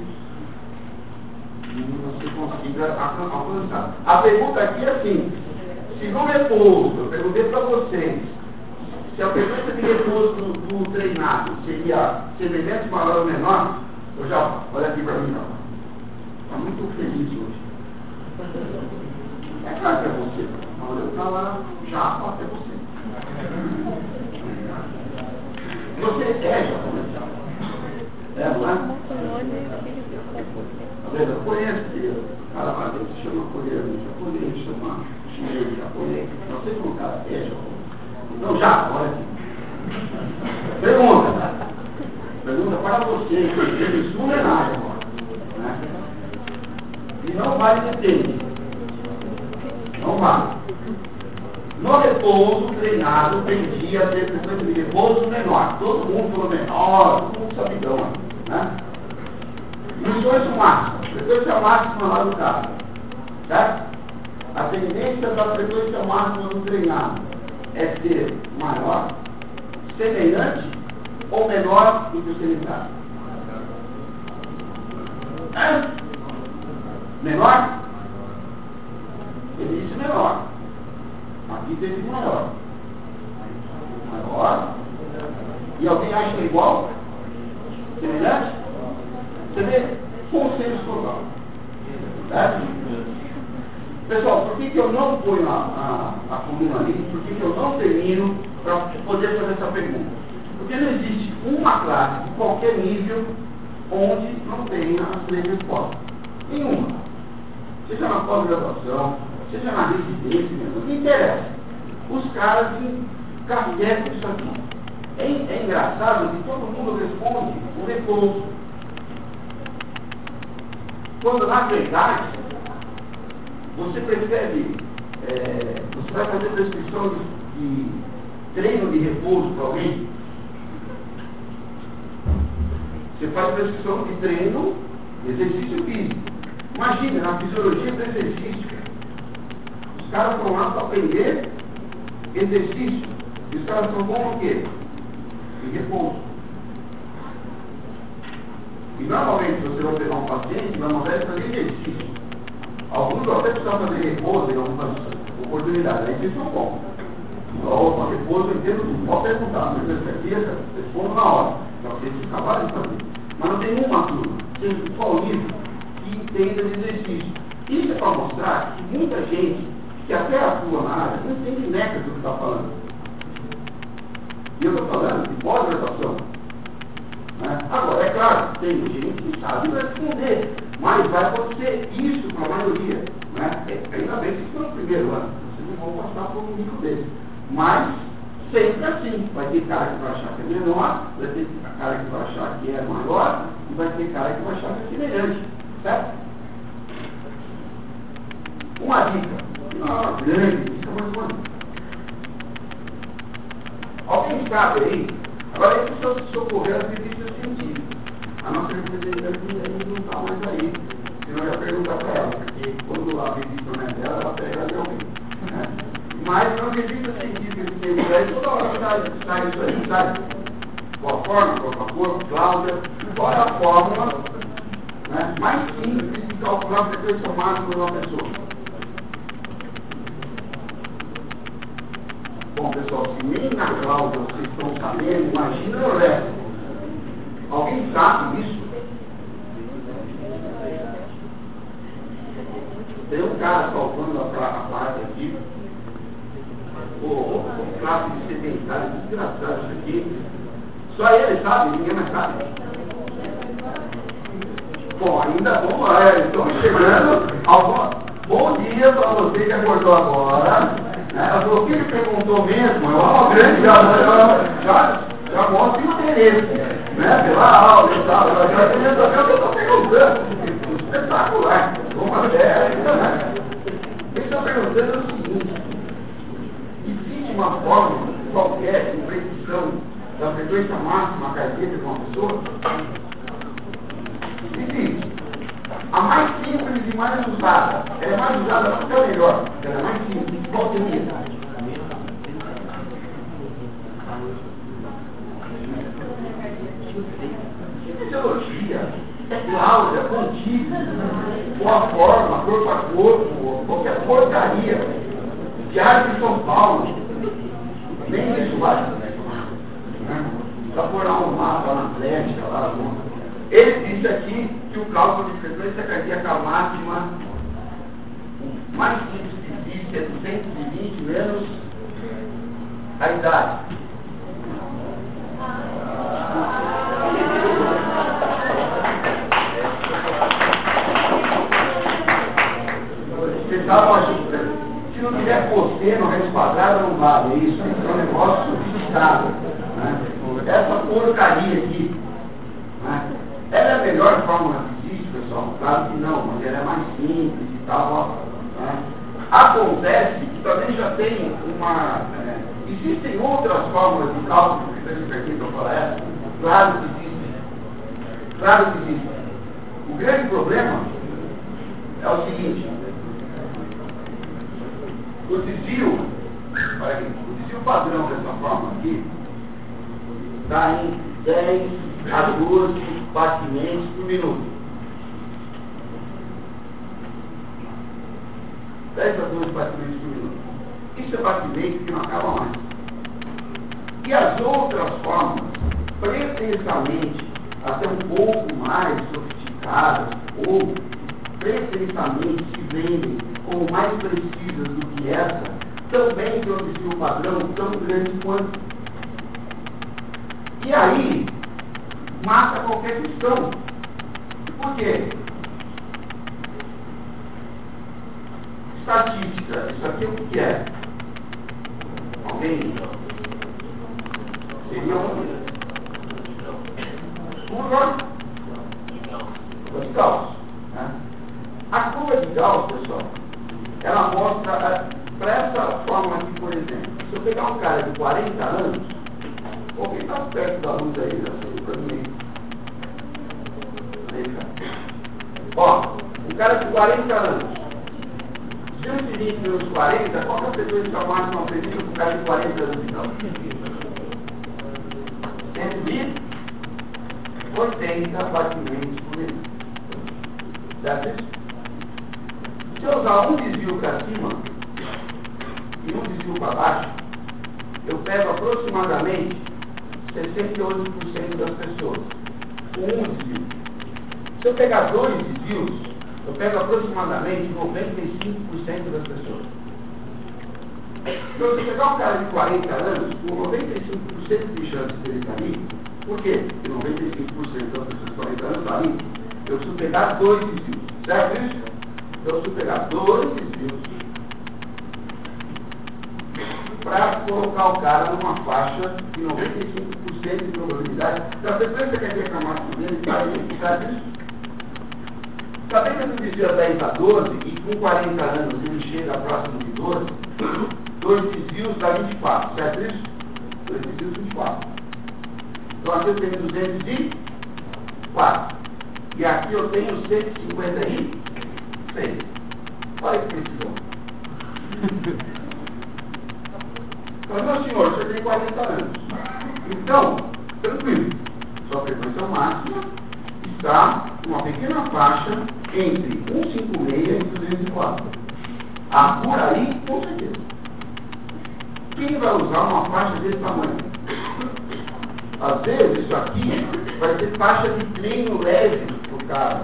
e você consiga alcançar. A pergunta aqui é assim, se no repouso, eu perguntei para vocês, se a frequência de repouso do, do treinado seria semelhante, maior ou menor, eu já, olha aqui para mim, está muito feliz hoje. É claro que é você, não olhou para lá, já até você. Você é japonês? É, não é? Eu conheço que cada país se chama coreano, japonês, chama chinês, japonês. Não sei como o cara é japonês. Então já, olha aqui. Pergunta. Pergunta para você, que sua homenagem agora. Né? E não vale depende. Não vale. No repouso, treinado, tendia a ter frequência de repouso menor. Todo mundo falou menor, todo mundo sabidão. Né? No esforço máximo, frequência máxima lá do carro. Certo? A tendência da frequência máxima do treinado é ser maior, semelhante ou menor do que o sedentário. É? Menor? Ele disse menor. Aqui teve maior. Maior. E alguém acha que é igual? Semelhante? Você vê? Consenso total. Certo? Pessoal, por que, que eu não ponho a, a, a coluna ali? Por que, que eu não termino para poder fazer essa pergunta? Porque não existe uma classe de qualquer nível onde não tenha as três respostas. Nenhuma. Seja na pós-graduação, seja na residência, mesmo, não interessa. Os caras carregam isso aqui. É, é engraçado que todo mundo responde o repouso. Quando na verdade você percebe, é, você vai fazer prescrição de, de treino de repouso para alguém, você faz prescrição de treino de exercício físico. Imagina, na fisiologia do exercício, os caras estão lá para aprender exercício. E os caras são bons no quê? Em repouso. E normalmente você vai pegar um paciente, vai mandar ele fazer exercício. Alguns até precisam fazer repouso em algumas oportunidades. Aí eles são bons. Opa, repouso eu entendo tudo. Pode perguntar, mas eu certeza, respondo na hora. Para vocês acabarem de fazer. Mas não tem uma turma, seja de qual nível, que entenda de exercício. Isso é para mostrar que muita gente que até atua na área não entende neca do que está falando. E eu estou falando de pós-graduação. Né? Agora, é claro, tem gente que sabe responder, mas vai acontecer isso para a maioria. Né? É, ainda bem que estão no primeiro ano, vocês não vão passar por um nível desse. Mas, sempre assim, vai ter cara que vai achar que é menor, vai ter cara que vai achar que é maior, e vai ter cara que vai achar que é semelhante. Certo? Uma dica, não, grande dica, mas uma dica. Alguém sabe aí? Agora é que se socorrer as revistas científicas. A nossa representante não está mais aí. Senão eu ia perguntar para ela, porque quando a revista não é dela, ela pega de alguém. Né? Mas não revista científica que tem por aí, toda hora sai, sai isso aí, sabe? Qual a forma, qual a cor, Cláudia, qual é a fórmula, né, mais simples de calcular a frequência máxima de uma pessoa. Bom, pessoal, se nem na Cláudia vocês estão sabendo, imagina o resto. Alguém sabe isso? Tem um cara calculando a, a parte aqui, o, o, o classe de sedentário, desgraçado isso aqui. Só ele sabe, ninguém mais sabe. Bom, ainda vamos lá, estamos chegando. Alguma... Bom dia para você que acordou agora. Né? O que ele perguntou mesmo é uma grande, já, já, já mostra interesse, né? Pela aula e tal, já já tem essa coisa que eu estou perguntando. Espetacular. Vamos até, né? Eu estou perguntando o seguinte: existe uma fórmula qualquer de precisão da frequência máxima cardíaca de uma pessoa? Existe. A mais simples e mais usada. Ela é mais usada porque é melhor. Ela é mais simples. Qual seria? Fisiologia, Cláudia, contigo, com a forma, corpo a corpo, qualquer porcaria. Diário de São Paulo. Nem isso vale. Para pôr lá um mapa na Atlética, lá, ele disse aqui que o cálculo de frequência cardíaca máxima, o mais simples que existe é duzentos e vinte menos a idade. Vocês sabem, se não tiver cosseno, raiz quadrada, não vale. É isso, é um negócio sofisticado. Né? Essa porcaria aqui, né? Ela é a melhor fórmula que existe, pessoal? Claro que não, mas ela é mais simples e tal. Ó, né? Acontece que também já tem uma... É, existem outras fórmulas de cálculo que estão aqui para falar essa? Claro que existem. Claro que existem. O grande problema é o seguinte: o desvio, olha aqui, o desvio padrão dessa fórmula aqui está em dez a doze batimentos por minuto. dez a doze batimentos por minuto. Isso é batimento que não acaba mais. E as outras formas, pretensamente, até um pouco mais sofisticadas, ou pretensamente se vendem como mais precisas do que essa, também tem um desvio padrão tão grande quanto. E aí, mata qualquer questão. Por quê? Estatística. Isso aqui o que é? Alguém? Seria um... Curva de Gauss. Né? A curva de Gauss, pessoal, ela mostra, para essa fórmula aqui, por exemplo, se eu pegar um cara de quarenta anos, alguém está perto da luz aí, assim, para mim. Ó, um cara de quarenta anos. duzentos e vinte menos quarenta, qual é a frequência máxima prevista para o cara de quarenta anos então? cento e oitenta batimentos por minuto. Certo? Se eu usar um desvio para cima e um desvio para baixo, eu pego aproximadamente sessenta e oito por cento das pessoas com um desvio. Se eu pegar dois desvios, eu pego aproximadamente noventa e cinco por cento das pessoas. Então, se eu pegar um cara de quarenta anos, com noventa e cinco por cento de chance de ele estar ali, por quê? Porque noventa e cinco por cento das pessoas de quarenta anos estão ali, eu preciso pegar dois desvios. Certo isso? Eu preciso pegar dois desvios para colocar o cara numa faixa de noventa e cinco por cento de probabilidade da frequência cardíaca máxima dele estar ali. Certo isso? Sabendo que ele desvia dez a doze e com quarenta anos ele chega próximo de doze, dois desvios dá vinte e quatro, certo isso? Dois desvios, vinte e quatro. Então aqui eu tenho duzentos e quatro. E aqui eu tenho cento e cinquenta e seis. Olha que precisão. Então, meu senhor, você tem quarenta anos. Então, tranquilo. Sua frequência máxima está uma pequena faixa entre cento e cinquenta e seis e duzentos e quatro. Ah, por aí, com certeza. Quem vai usar uma faixa desse tamanho? Às vezes, isso aqui vai ser faixa de treino leve para o cara.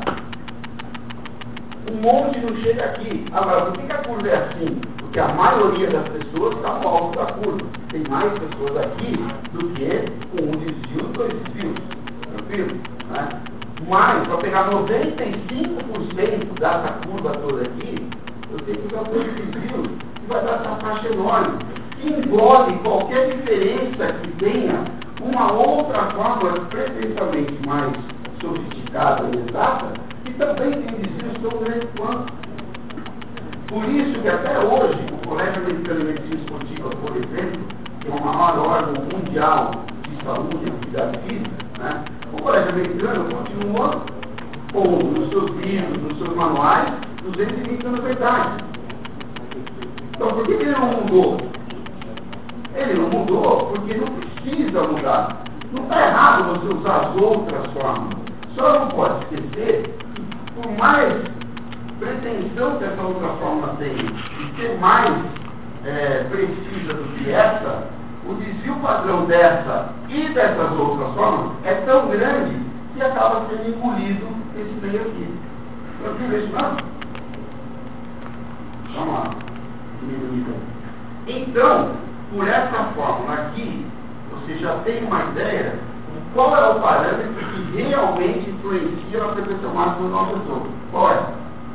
Um monte não chega aqui. Agora, por que a curva é assim? Porque a maioria das pessoas está no alto da curva. Tem mais pessoas aqui do que com um desvio, dois desvios. Tranquilo? Né? Mas, para pegar noventa e cinco por cento dessa curva toda aqui, eu tenho que usar dois desvios, que vai dar essa faixa enorme. Que engole qualquer diferença que tenha uma outra forma preferencialmente mais sofisticada e exata, que também tem desvios tão grandes quanto. Por isso que até hoje, o Colégio Americano de Medicina Esportiva, por exemplo, que é o maior órgão mundial de saúde e atividade física, né? O Colégio Americano continua pondo nos seus livros, nos seus manuais, duzentos e vinte anos de idade. Então, por que ele não mudou? Ele não mudou porque não precisa mudar. Não está errado você usar as outras formas. Só não pode esquecer que, por mais pretensão que essa outra forma tem de ser mais é, precisa do que essa, o desvio padrão dessa e dessas outras formas é tão grande que acaba sendo engolido esse meio aqui. Tranquilo isso não? Vamos lá. Então, por essa fórmula aqui, você já tem uma ideia de qual é o parâmetro que realmente influencia na frequência máxima de uma pessoa. Qual é?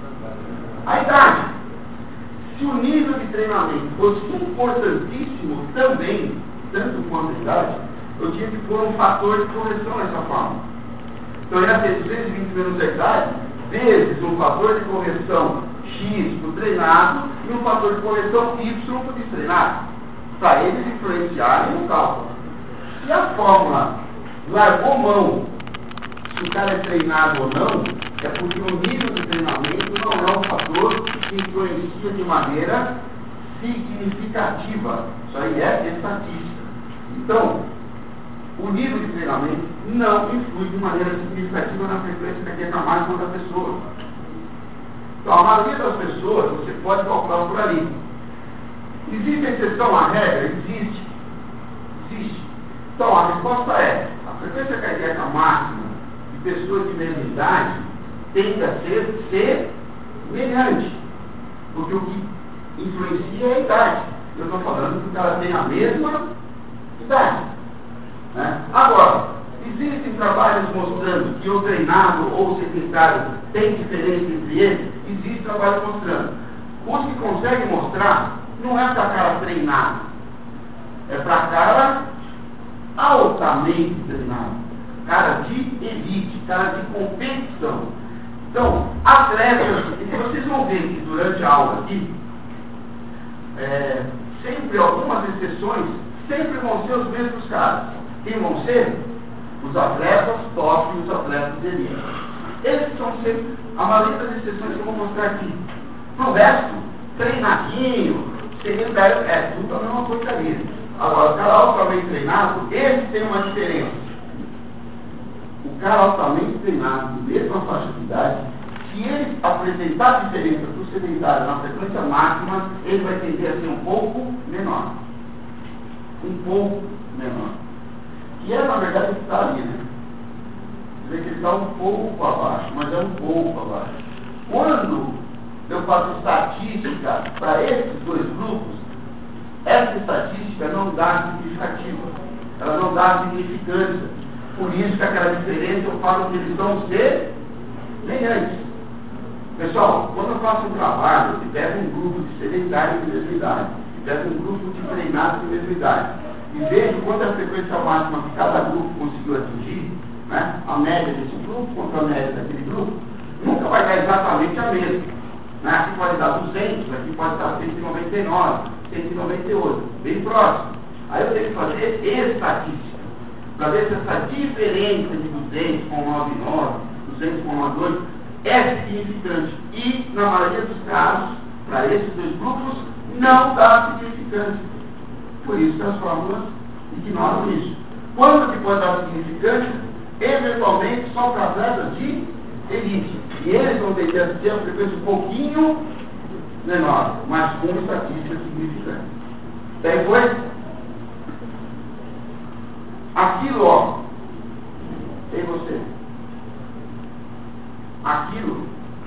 A idade. Se o nível de treinamento fosse importantíssimo também, tanto quanto a idade, eu tinha que pôr um fator de correção nessa fórmula. Então ia ter duzentos e vinte menos a idade, vezes um fator de correção X para o treinado e um fator de correção Y para o destreinado, para eles influenciarem no cálculo. Se a fórmula largou mão, se o cara é treinado ou não, é porque o nível de treinamento não é um fator que influencia de maneira significativa. Isso aí é estatística. Então, o nível de treinamento não influi de maneira significativa na frequência cardíaca máxima da pessoa. Então, a maioria das pessoas, você pode calcular por ali. Existe exceção à regra? Existe. Existe. Então, a resposta é, a frequência cardíaca máxima de pessoas de mesma idade tende a ser semelhante. Porque o que influencia é a idade. Eu estou falando que o cara tem a mesma idade. Né? Agora, existem trabalhos mostrando que o treinado ou o sedentário tem diferença entre eles? Existe trabalho mostrando. Os que conseguem mostrar não é para cara treinado, é para cara altamente treinado, cara de elite, cara de competição. Então, atletas, e vocês vão ver que durante a aula aqui, é, sempre algumas exceções, sempre vão ser os mesmos caras. Quem vão ser? Os atletas top e os atletas de elite. Esses são sempre a maioria das exceções que eu vou mostrar aqui. Pro resto, treinadinho, sedentário, é tudo a mesma porcaria. Agora, o cara altamente treinado, esse tem uma diferença. O cara altamente treinado, de mesma faixa de idade, se ele apresentar diferença do sedentário na frequência máxima, ele vai tender a ser um pouco menor. Um pouco menor. Que é, na verdade, o que está ali, né? Quer dizer que ele está um pouco abaixo, mas é um pouco abaixo. Quando eu faço estatística para esses dois grupos, essa estatística não dá significativa, ela não dá significância. Por isso que aquela diferença eu falo que eles vão ser semelhantes. Pessoal, quando eu faço um trabalho, eu pego um grupo de sedentários de mesma idade, eu pego um grupo de treinados de mesma idade, e vejo quanto é a frequência máxima que cada grupo conseguiu atingir, né? A média desse grupo contra a média daquele grupo, nunca vai dar exatamente a mesma. Né? Aqui pode dar duzentos, aqui pode dar cento e noventa e nove, cento e noventa e oito, bem próximo. Aí eu tenho que fazer estatística, para ver se essa diferença de duzentos com noventa e nove, duzentos com noventa e oito é significante. E, na maioria dos casos, para esses dois grupos, não dá significância. Por isso que as fórmulas ignoram isso. Quando que pode dar significância? Eventualmente só para atletas de elite. E eles vão ter que ter a frequência um pouquinho menor, mas com estatística significante. Daí foi aquilo, ó. Tem você. Aquilo.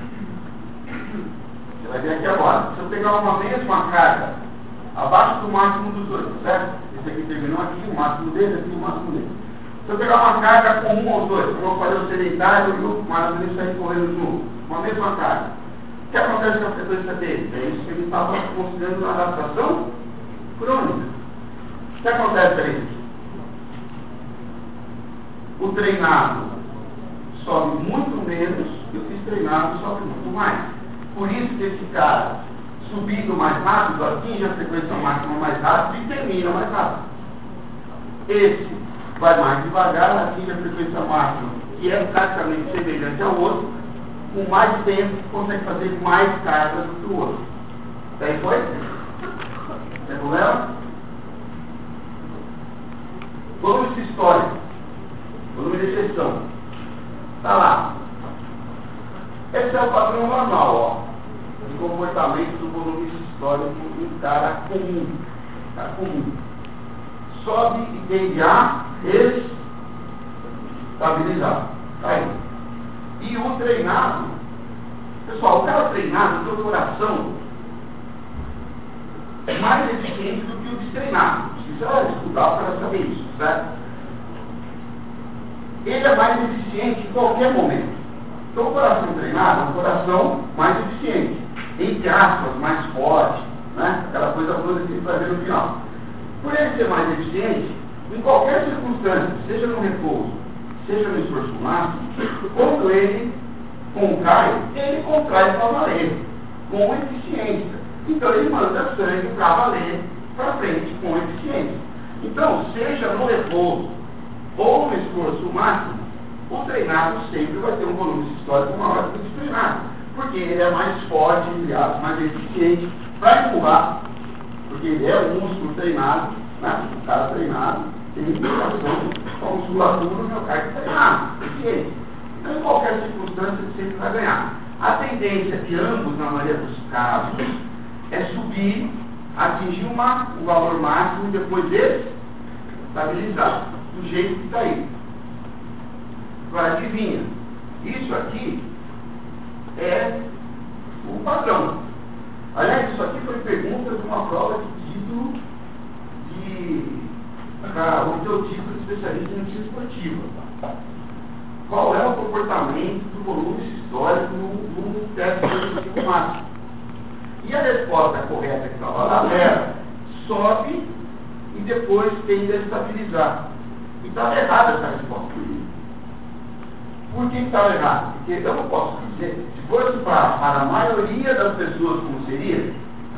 Você vai ver aqui agora. Se eu pegar uma mesma carga abaixo do máximo dos dois, certo? Esse aqui terminou aqui, o máximo dele, aqui o máximo dele. Se eu pegar uma carga comum aos dois, eu vou fazer o sedentário e o maravilhoso sair correndo junto, uma mesma carga. O que acontece com a frequência dele? É isso que ele estava considerando uma adaptação crônica. O que acontece aí? O treinado sobe muito menos e o destreinado sobe muito mais. Por isso que esse cara, subindo mais rápido, atinge a frequência máxima mais rápido e termina mais rápido. Esse vai mais devagar, atinge a frequência máxima, que é praticamente semelhante ao outro, com mais tempo, consegue fazer mais cargas do que o outro. Daí foi? Tem problema? Volume sistólico. Volume de exceção. Está lá. Esse é o padrão normal, ó, de comportamento do volume sistólico em cara comum. Cara comum. Sobe e tende a estabilizar. Tá aí. E o treinado, pessoal, o cara treinado, o seu coração é mais eficiente do que o destreinado. Precisa estudar para saber isso, certo? Ele é mais eficiente em qualquer momento. Então, o coração treinado é um coração mais eficiente, entre aspas, mais forte, né? Aquela coisa toda que a gente vai ver no final. Por ele ser mais eficiente, em qualquer circunstância, seja no repouso, seja no esforço máximo, quando ele contrai, ele contrai para valer, com eficiência. Então, ele manda sangue para valer para frente, com eficiência. Então, seja no repouso ou no esforço máximo, o treinado sempre vai ter um volume sistólico maior do que o destreinado, porque ele é mais forte, aliás, mais eficiente para empurrar, porque ele é um músculo treinado, né? O cara treinado tem implicação com a musculatura do miocárdio treinado, eficiente. Então, em qualquer circunstância, ele sempre vai ganhar. A tendência de ambos, na maioria dos casos, é subir, atingir uma, um valor máximo e depois estabilizar, do jeito que está aí. Agora, adivinha, isso aqui é o padrão. Aliás, isso aqui foi pergunta de uma prova de título de para obter o título de especialista em medicina esportiva. Qual é o comportamento do volume sistólico no, no teste de máximo? E a resposta correta que estava lá era sobe e depois tende a estabilizar. E estava errada essa resposta. Por que estava errado? Porque eu não posso dizer, se fosse para, para a maioria das pessoas como seria,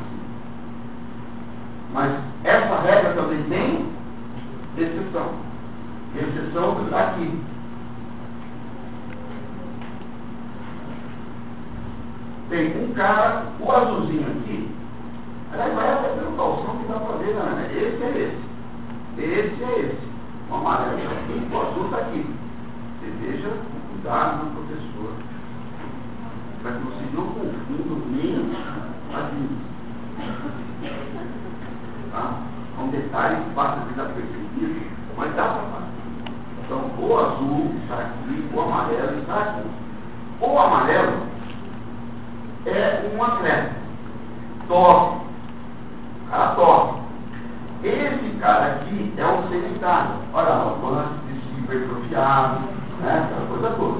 mas essa regra também tem exceção. Exceção está aqui. Tem um cara, o azulzinho aqui, aliás, vai até pelo calção que dá para ver, né? Esse é esse. Esse é esse. O amarelo está aqui, o azul está aqui. Você veja o cuidado do professor, para que você não confunda nem as linhas. Tá? É um detalhe que passa desapercebido, mas dá para fazer. Então, o azul está aqui, o amarelo está aqui. O amarelo é um atleta top, cara top. Esse cara aqui é um sedentário. Olha lá, o lance de hipertrofiado, né, aquela coisa toda.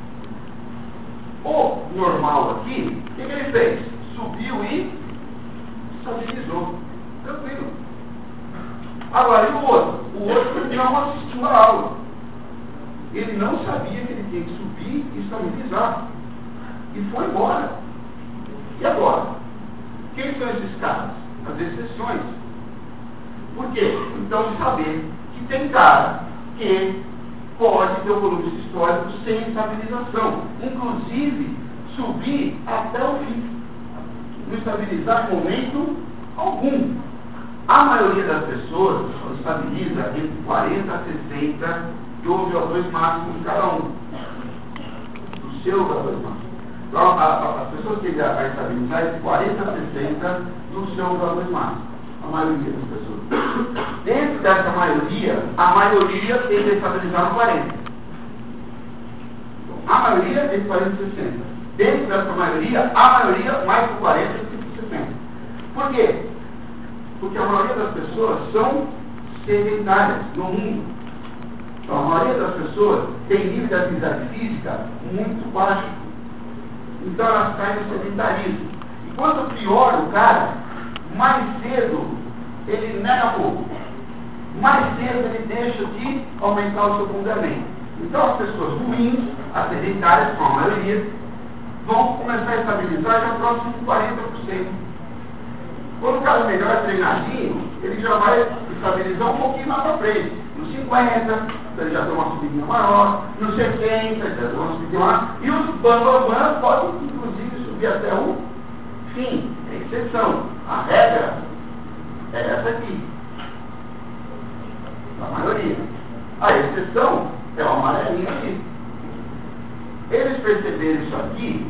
O normal aqui, o que, que ele fez? Subiu e estabilizou. Tranquilo. Agora, e o outro? O outro não assistiu a aula. Ele não sabia que ele tinha que subir e estabilizar. E foi embora. E agora? Quem são esses caras? As exceções. Por quê? Então, de saber que tem cara que pode ter o volume sistólico sem estabilização. Inclusive, subir até o fim. Não estabilizar em momento algum. A maioria das pessoas estabiliza entre quarenta a sessenta do V O dois máximo de cada um. Do seu V O dois máximo. Então, a, a, as pessoas tendem a estabilizar entre quarenta a sessenta do seu V O dois máximo. A maioria das pessoas. Dentro dessa maioria, a maioria tende a estabilizar no quarenta. Então, a maioria é entre quarenta e sessenta. Dentro dessa maioria, a maioria mais de quarenta e sessenta. Por quê? Porque a maioria das pessoas são sedentárias no mundo. Então, a maioria das pessoas tem nível de atividade física muito baixo. Então, elas caem no sedentarismo. E quanto pior o cara, mais cedo ele nega pouco. Mais cedo ele deixa de aumentar o seu fundamento. Então, as pessoas ruins, as sedentárias, com a maioria, vão começar a estabilizar já próximo de quarenta por cento. Quando o cara melhor treinadinho, ele já vai estabilizar um pouquinho mais para frente. Nos cinquenta, ele já tem uma subidinha maior. Nos sessenta, ele já tem uma subidinha maior. E os bambambãs podem, inclusive, subir até o fim. É exceção. A regra é essa aqui. A maioria. A exceção é o amarelinho aqui. Eles perceberam isso aqui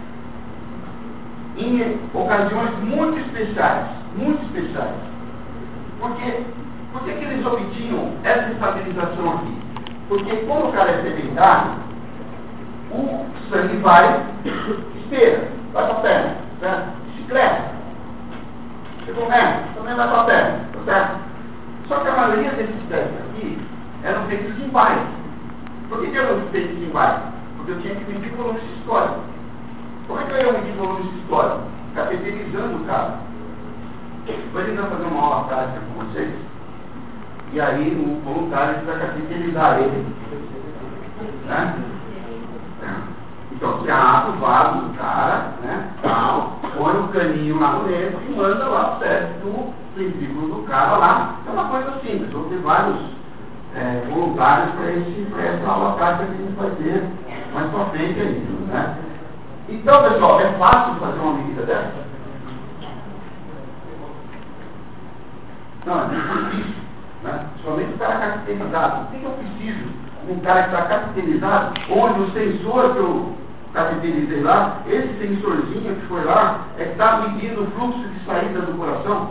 em ocasiões muito especiais, muito especiais. Porque, por que que eles obtinham essa estabilização aqui? Porque quando o cara é sedentário, o sangue vai, esteira, vai para a perna, certo? Bicicleta, você começa, também vai para a perna, certo? Só que a maioria desses testes aqui eram feitos em bike. Por que que eram feitos em bike? Porque eu tinha que medir volume sistólico. Como é que eu ia medir volume sistólico? Cateterizando o cara. Depois ele vai fazer uma aula prática com vocês. E aí o voluntário vai cateterizar ele. Né? Então você abre o vaso do cara, né? Tal, põe o caninho lá no dentro e manda lá perto do ventrículo do cara lá. É uma coisa simples. Vou ter vários é, voluntários para essa aula prática que a gente vai ter mais pra frente aí, né? Então, pessoal, é fácil fazer uma medida dessa? Não, é muito difícil, né? Somente o cara caracterizado. O que, que eu preciso? Um cara que está caracterizado, onde o sensor que eu caracterizei lá, esse sensorzinho que foi lá, é que está medindo o fluxo de saída do coração.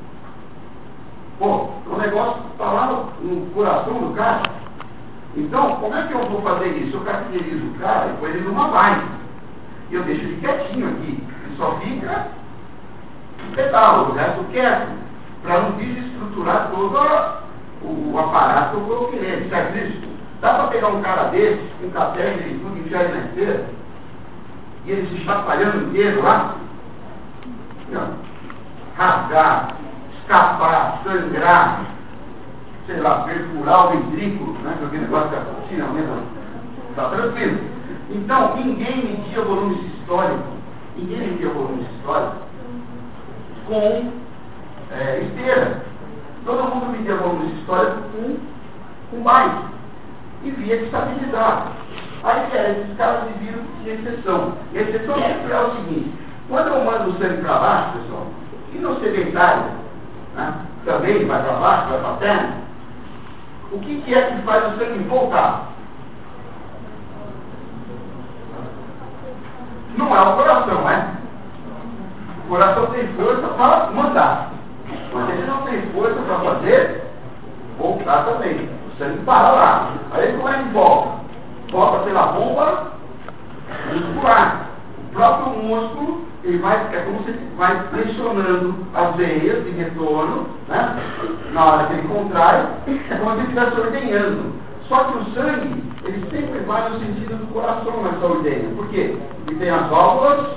Pô, o negócio está lá no, no coração do cara. Então, como é que eu vou fazer isso? Eu caracterizo o cara e põe ele numa bike. E eu deixo ele quietinho aqui. Ele só fica no pedal, o resto quieto. Para não desestruturar todo o, o aparato que eu coloquei nele. Certo isso? Dá para pegar um cara desse, com catéter e tudo, enfiar ele na esteira, e ele se chacoalhando inteiro lá? Não. Rasgar, escapar, sangrar, sei lá, perfurar o ventrículo, né? Porque o negócio fica assim, não, mesmo. Está tranquilo. Então, ninguém media volume sistólico, ninguém media volume sistólico com é, esteira. Todo mundo media volume sistólico com, com bike e via estabilizar. Aí é, esses caras se viram de exceção. E a exceção sempre é o seguinte: quando eu mando o sangue para baixo, pessoal, e no sedentário, né, também vai para baixo, vai para a perna, o que, que é que faz o sangue voltar? Não é o coração, é? O coração tem força para mandar. Mas ele não tem força para fazer voltar também. O sangue para lá. Aí como é que volta? Volta pela bomba muscular. O próprio músculo, ele vai, é como se ele vai pressionando as veias de retorno, né? Na hora que ele contrai, é como se ele estivesse ordenhando. Só que o sangue, ele sempre vai no sentido do coração nessa ordenha. Por quê? Porque tem as válvulas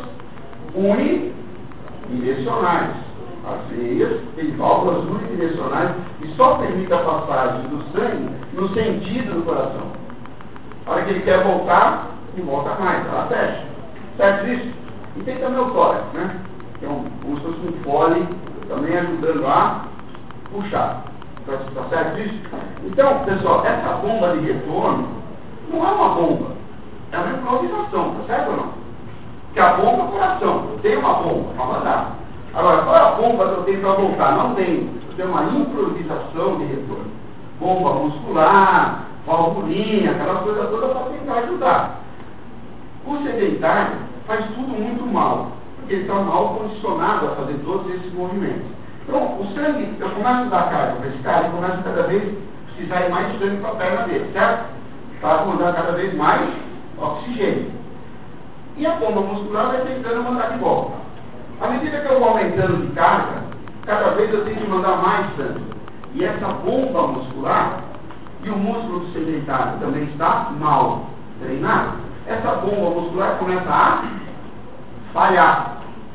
unidirecionais. As veias têm válvulas unidirecionais e só permite a passagem do sangue no sentido do coração. A hora que ele quer voltar, ele volta mais, ela fecha. Certo isso? E tem também o tórax, né? Que é um, como se fosse um fole, também ajudando a puxar. Está certo isso? Então, pessoal, essa bomba de retorno não é uma bomba, é uma improvisação, tá certo ou não? Porque a bomba é o coração, tem uma bomba para mandar. Agora, qual é a bomba que eu tenho para voltar? Não tem. Eu tenho uma improvisação de retorno. Bomba muscular, valvulinha, aquela coisa toda para tentar ajudar. O sedentário faz tudo muito mal, porque ele está mal condicionado a fazer todos esses movimentos. Então, o sangue, eu começo a dar carga para esse cara, ele começa cada vez a precisar ir mais sangue para a perna dele, certo? Está mandando cada vez mais oxigênio. E a bomba muscular vai tentando mandar de volta. À medida que eu vou aumentando de carga, cada vez eu tenho que mandar mais sangue. E essa bomba muscular, e o músculo do sedentário também está mal treinado, essa bomba muscular começa a falhar.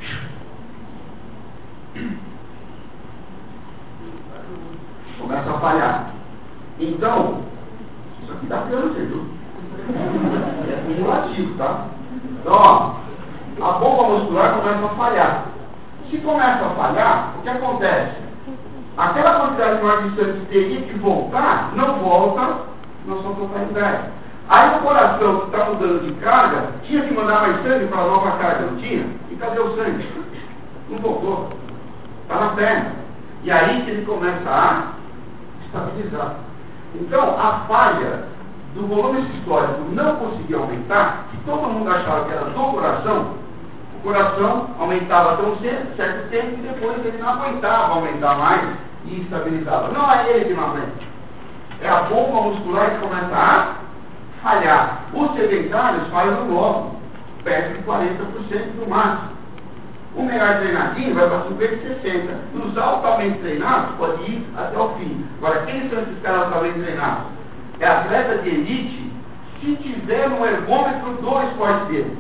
Começa a falhar. Então, isso aqui dá câncer, viu? É cumulativo, tá? Então, ó, a bomba muscular começa a falhar. Se começa a falhar, o que acontece? Aquela quantidade maior de sangue que teria que voltar, não volta, nós vamos voltar em gás. Aí o coração que está mudando de carga, tinha que mandar mais sangue para a nova carga, não tinha? E cadê o sangue? Não voltou. Está na perna. E aí que ele começa a estabilizar. Então, a falha do volume sistólico não conseguir aumentar, que todo mundo achava que era do coração, o coração aumentava tão cedo, certo tempo, e depois ele não aguentava aumentar mais e estabilizava. Não é ele que não aguenta. É a bomba muscular que começa a falhar. Os sedentários falham logo, perto de quarenta por cento do máximo. O melhor treinadinho vai para cinquenta por cento. Os altamente treinados pode ir até o fim. Agora, quem são esses caras altamente treinados? É atleta de elite se tiver um ergômetro do esporte dele.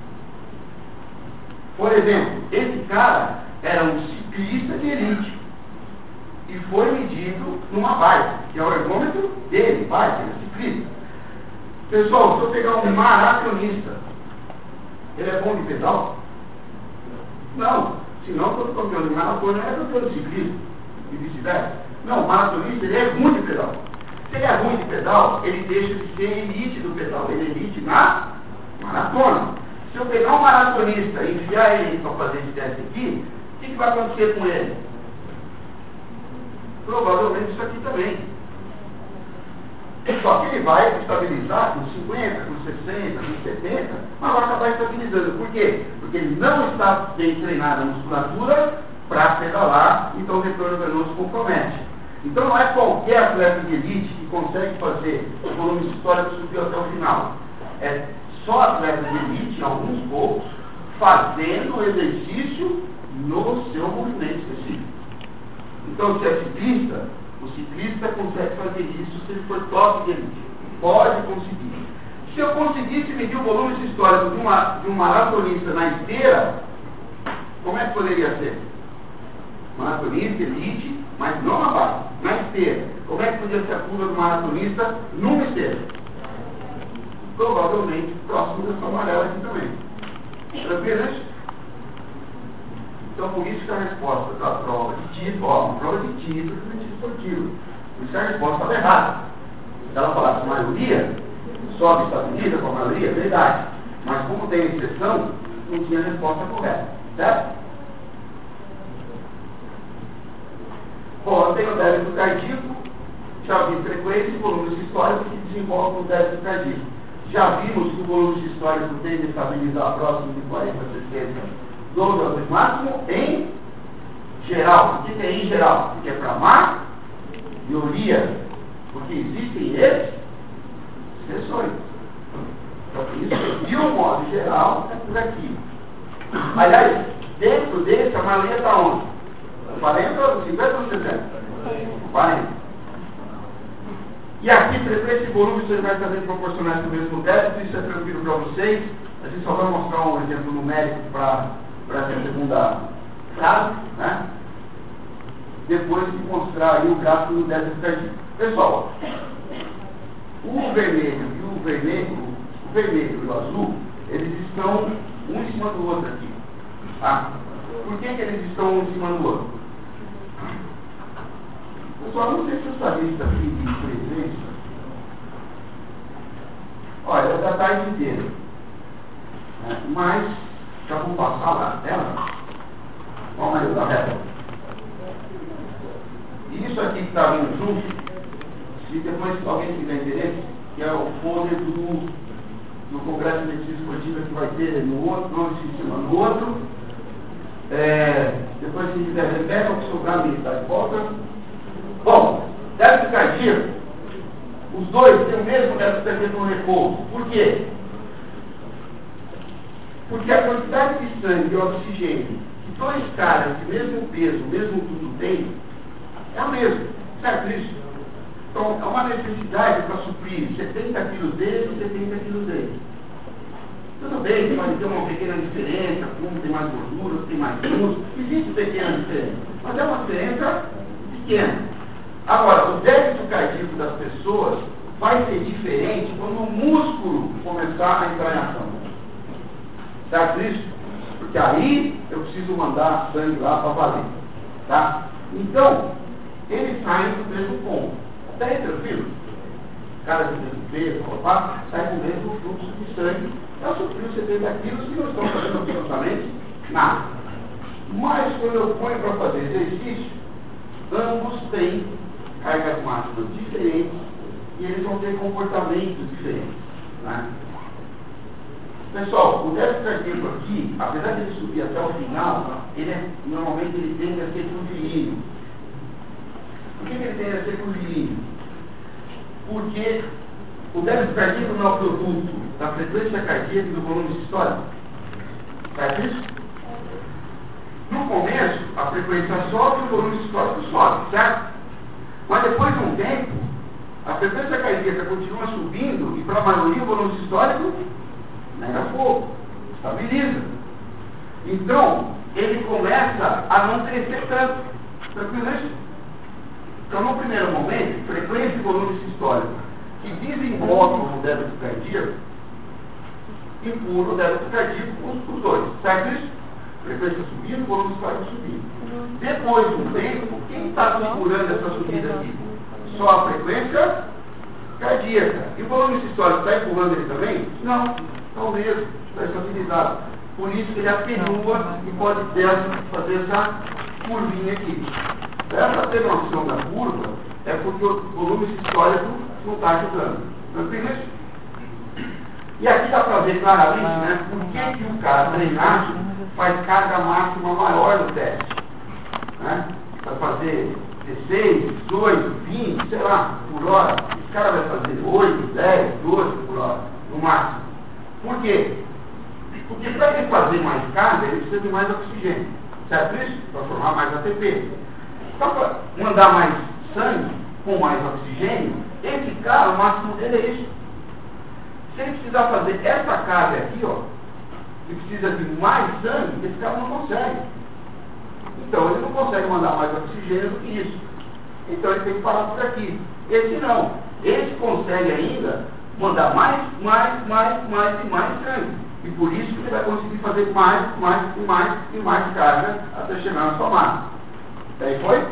Por exemplo, esse cara era um ciclista de elite e foi medido numa bike, que é o ergômetro dele, bike, ele é ciclista. Pessoal, se eu pegar um maratonista, ele é bom de pedal? Não, senão todo campeão de maratona é campeão de ciclismo e vice-versa. Não, o maratonista ele é ruim de pedal. Se ele é ruim de pedal, ele deixa de ser elite do pedal, ele é elite na maratona. Se eu pegar um maratonista e enfiar ele para fazer esse teste aqui, o que, que vai acontecer com ele? Provavelmente isso aqui também. Só que ele vai estabilizar com cinquenta, com sessenta, com setenta, mas vai acabar estabilizando. Por quê? Porque ele não está bem treinado na musculatura para pedalar, então o retorno venoso compromete. Então não é qualquer atleta de elite que consegue fazer o volume sistólico subir até o final. É só atleta de elite, alguns poucos, fazendo o exercício no seu movimento específico. Então, se é ciclista, o ciclista consegue fazer isso se ele for top de elite. Pode conseguir. Se eu conseguisse medir o volume sistólico de, uma, de um maratonista na esteira, como é que poderia ser? Maratonista, elite, mas não na base, na esteira. Como é que podia ser a curva do maratonista numa esteira? Provavelmente próximo dessa amarela aqui também. Tranquilo? Então, por isso que a resposta da prova de título, ó, uma prova de título é de esportivo. Por isso a resposta estava errada. Se ela falasse maioria, sobe e estabiliza com a maioria, é verdade. Mas como tem exceção, não tinha a resposta correta. Certo? Bom, eu tenho o débito cardíaco, já vi frequência e volume sistólico que desenvolve o débito cardíaco. Já vimos que o volume sistólico tende a estabilizar próximo de quarenta por cento do volume máximo em geral. O que é em geral? Porque é para maioria. Porque existem exceções. Então, isso, de um modo geral, é por aqui. Aliás, dentro desse, a maioria está onde? quarenta, cinquenta ou sessenta? quarenta. E aqui, frequência e volume, você vai fazer proporcionais do mesmo débito, isso é tranquilo para vocês. A gente só vai mostrar um exemplo numérico para essa segunda frase, né? Depois de mostrar aí o gráfico do débito cardíaco. Pessoal, o vermelho e o vermelho, o vermelho e o azul, eles estão um em cima do outro aqui. Tá? Por que, que eles estão um em cima do outro? Pessoal, não sei se essa lista aqui de presença. Olha, é da tarde inteira. Né? Mas, já vou passar lá na tela. Vamos aí, tá reto. Isso aqui que está vindo junto, se depois alguém tiver interesse, que é o folder do, do Congresso de Medicina Esportiva que vai ter no outro, não se chama no outro. É, depois se quiser repete ou sobrar a lista de volta. Bom, déficit cardíaco, os dois têm o mesmo déficit cardíaco no repouso. Por quê? Porque a quantidade de sangue e oxigênio que dois caras de mesmo peso, mesmo tudo tem, é o mesmo, certo isso? Então, é uma necessidade para suprir setenta quilos dele e setenta quilos dele. Tudo bem, pode ter uma pequena diferença, um tem mais gordura, outro tem mais músculo, existe pequena diferença, mas é uma diferença pequena. Agora, o débito cardíaco das pessoas vai ser diferente quando o músculo começar a entrar em ação. Certo isso? Porque aí eu preciso mandar sangue lá para valer. Tá? Então, eles saem do mesmo ponto. Está aí tranquilo? Cada vez do peso, opa, sai com o mesmo fluxo de sangue. Eu supri os setenta quilos e não estão fazendo absolutamente nada. Mas quando eu ponho para fazer exercício, ambos têm cargas máximas diferentes e eles vão ter comportamentos diferentes. Né? Pessoal, o déficit cardíaco aqui, apesar de ele subir até o final, ele é, normalmente ele tende a ser curvilíneo. Por que, que ele tende a ser curvilíneo? Porque o déficit cardíaco não é o produto da frequência cardíaca e do volume sistólico. Certo isso? No começo, a frequência sobe e o volume sistólico sobe, certo? Mas depois de um tempo, a frequência cardíaca continua subindo e para a maioria o volume sistólico nega fogo, estabiliza. Então, ele começa a não crescer tanto. Tranquilo isso? Então, no primeiro momento, frequência e volume sistólico que desenvolvem o débito cardíaco empurram o débito cardíaco com os dois. Certo isso? Frequência subindo, volume sistólico subindo. Depois de um tempo, quem está segurando essa subida aqui? Só a frequência cardíaca. E o volume sistólico está empurrando ele também? Não. Então mesmo, está estabilizado. Por isso que ele atenua e pode ter, fazer essa curvinha aqui. Essa atenuação da curva é porque o volume sistólico não está ajudando. Tranquilo isso? E aqui dá para ver claramente, né, por que, que o cara treinado faz carga máxima maior no teste. Né? Vai fazer dezesseis, dezoito, vinte, sei lá, por hora. Esse cara vai fazer oito, dez, doze por hora, no máximo. Por quê? Porque para ele fazer mais carga, ele precisa de mais oxigênio. Certo isso? Para formar mais A T P. Então, para mandar mais sangue com mais oxigênio, esse cara, o máximo dele é isso. Se ele precisar fazer essa carga aqui, ó, que precisa de mais sangue, esse cara não consegue. Então, ele não consegue mandar mais oxigênio do que isso. Então, ele tem que parar por aqui. Esse não. Esse consegue ainda mandar mais, mais, mais, mais e mais sangue. E por isso que ele vai conseguir fazer mais, mais e mais e mais carga até chegar na sua massa. Daí foi?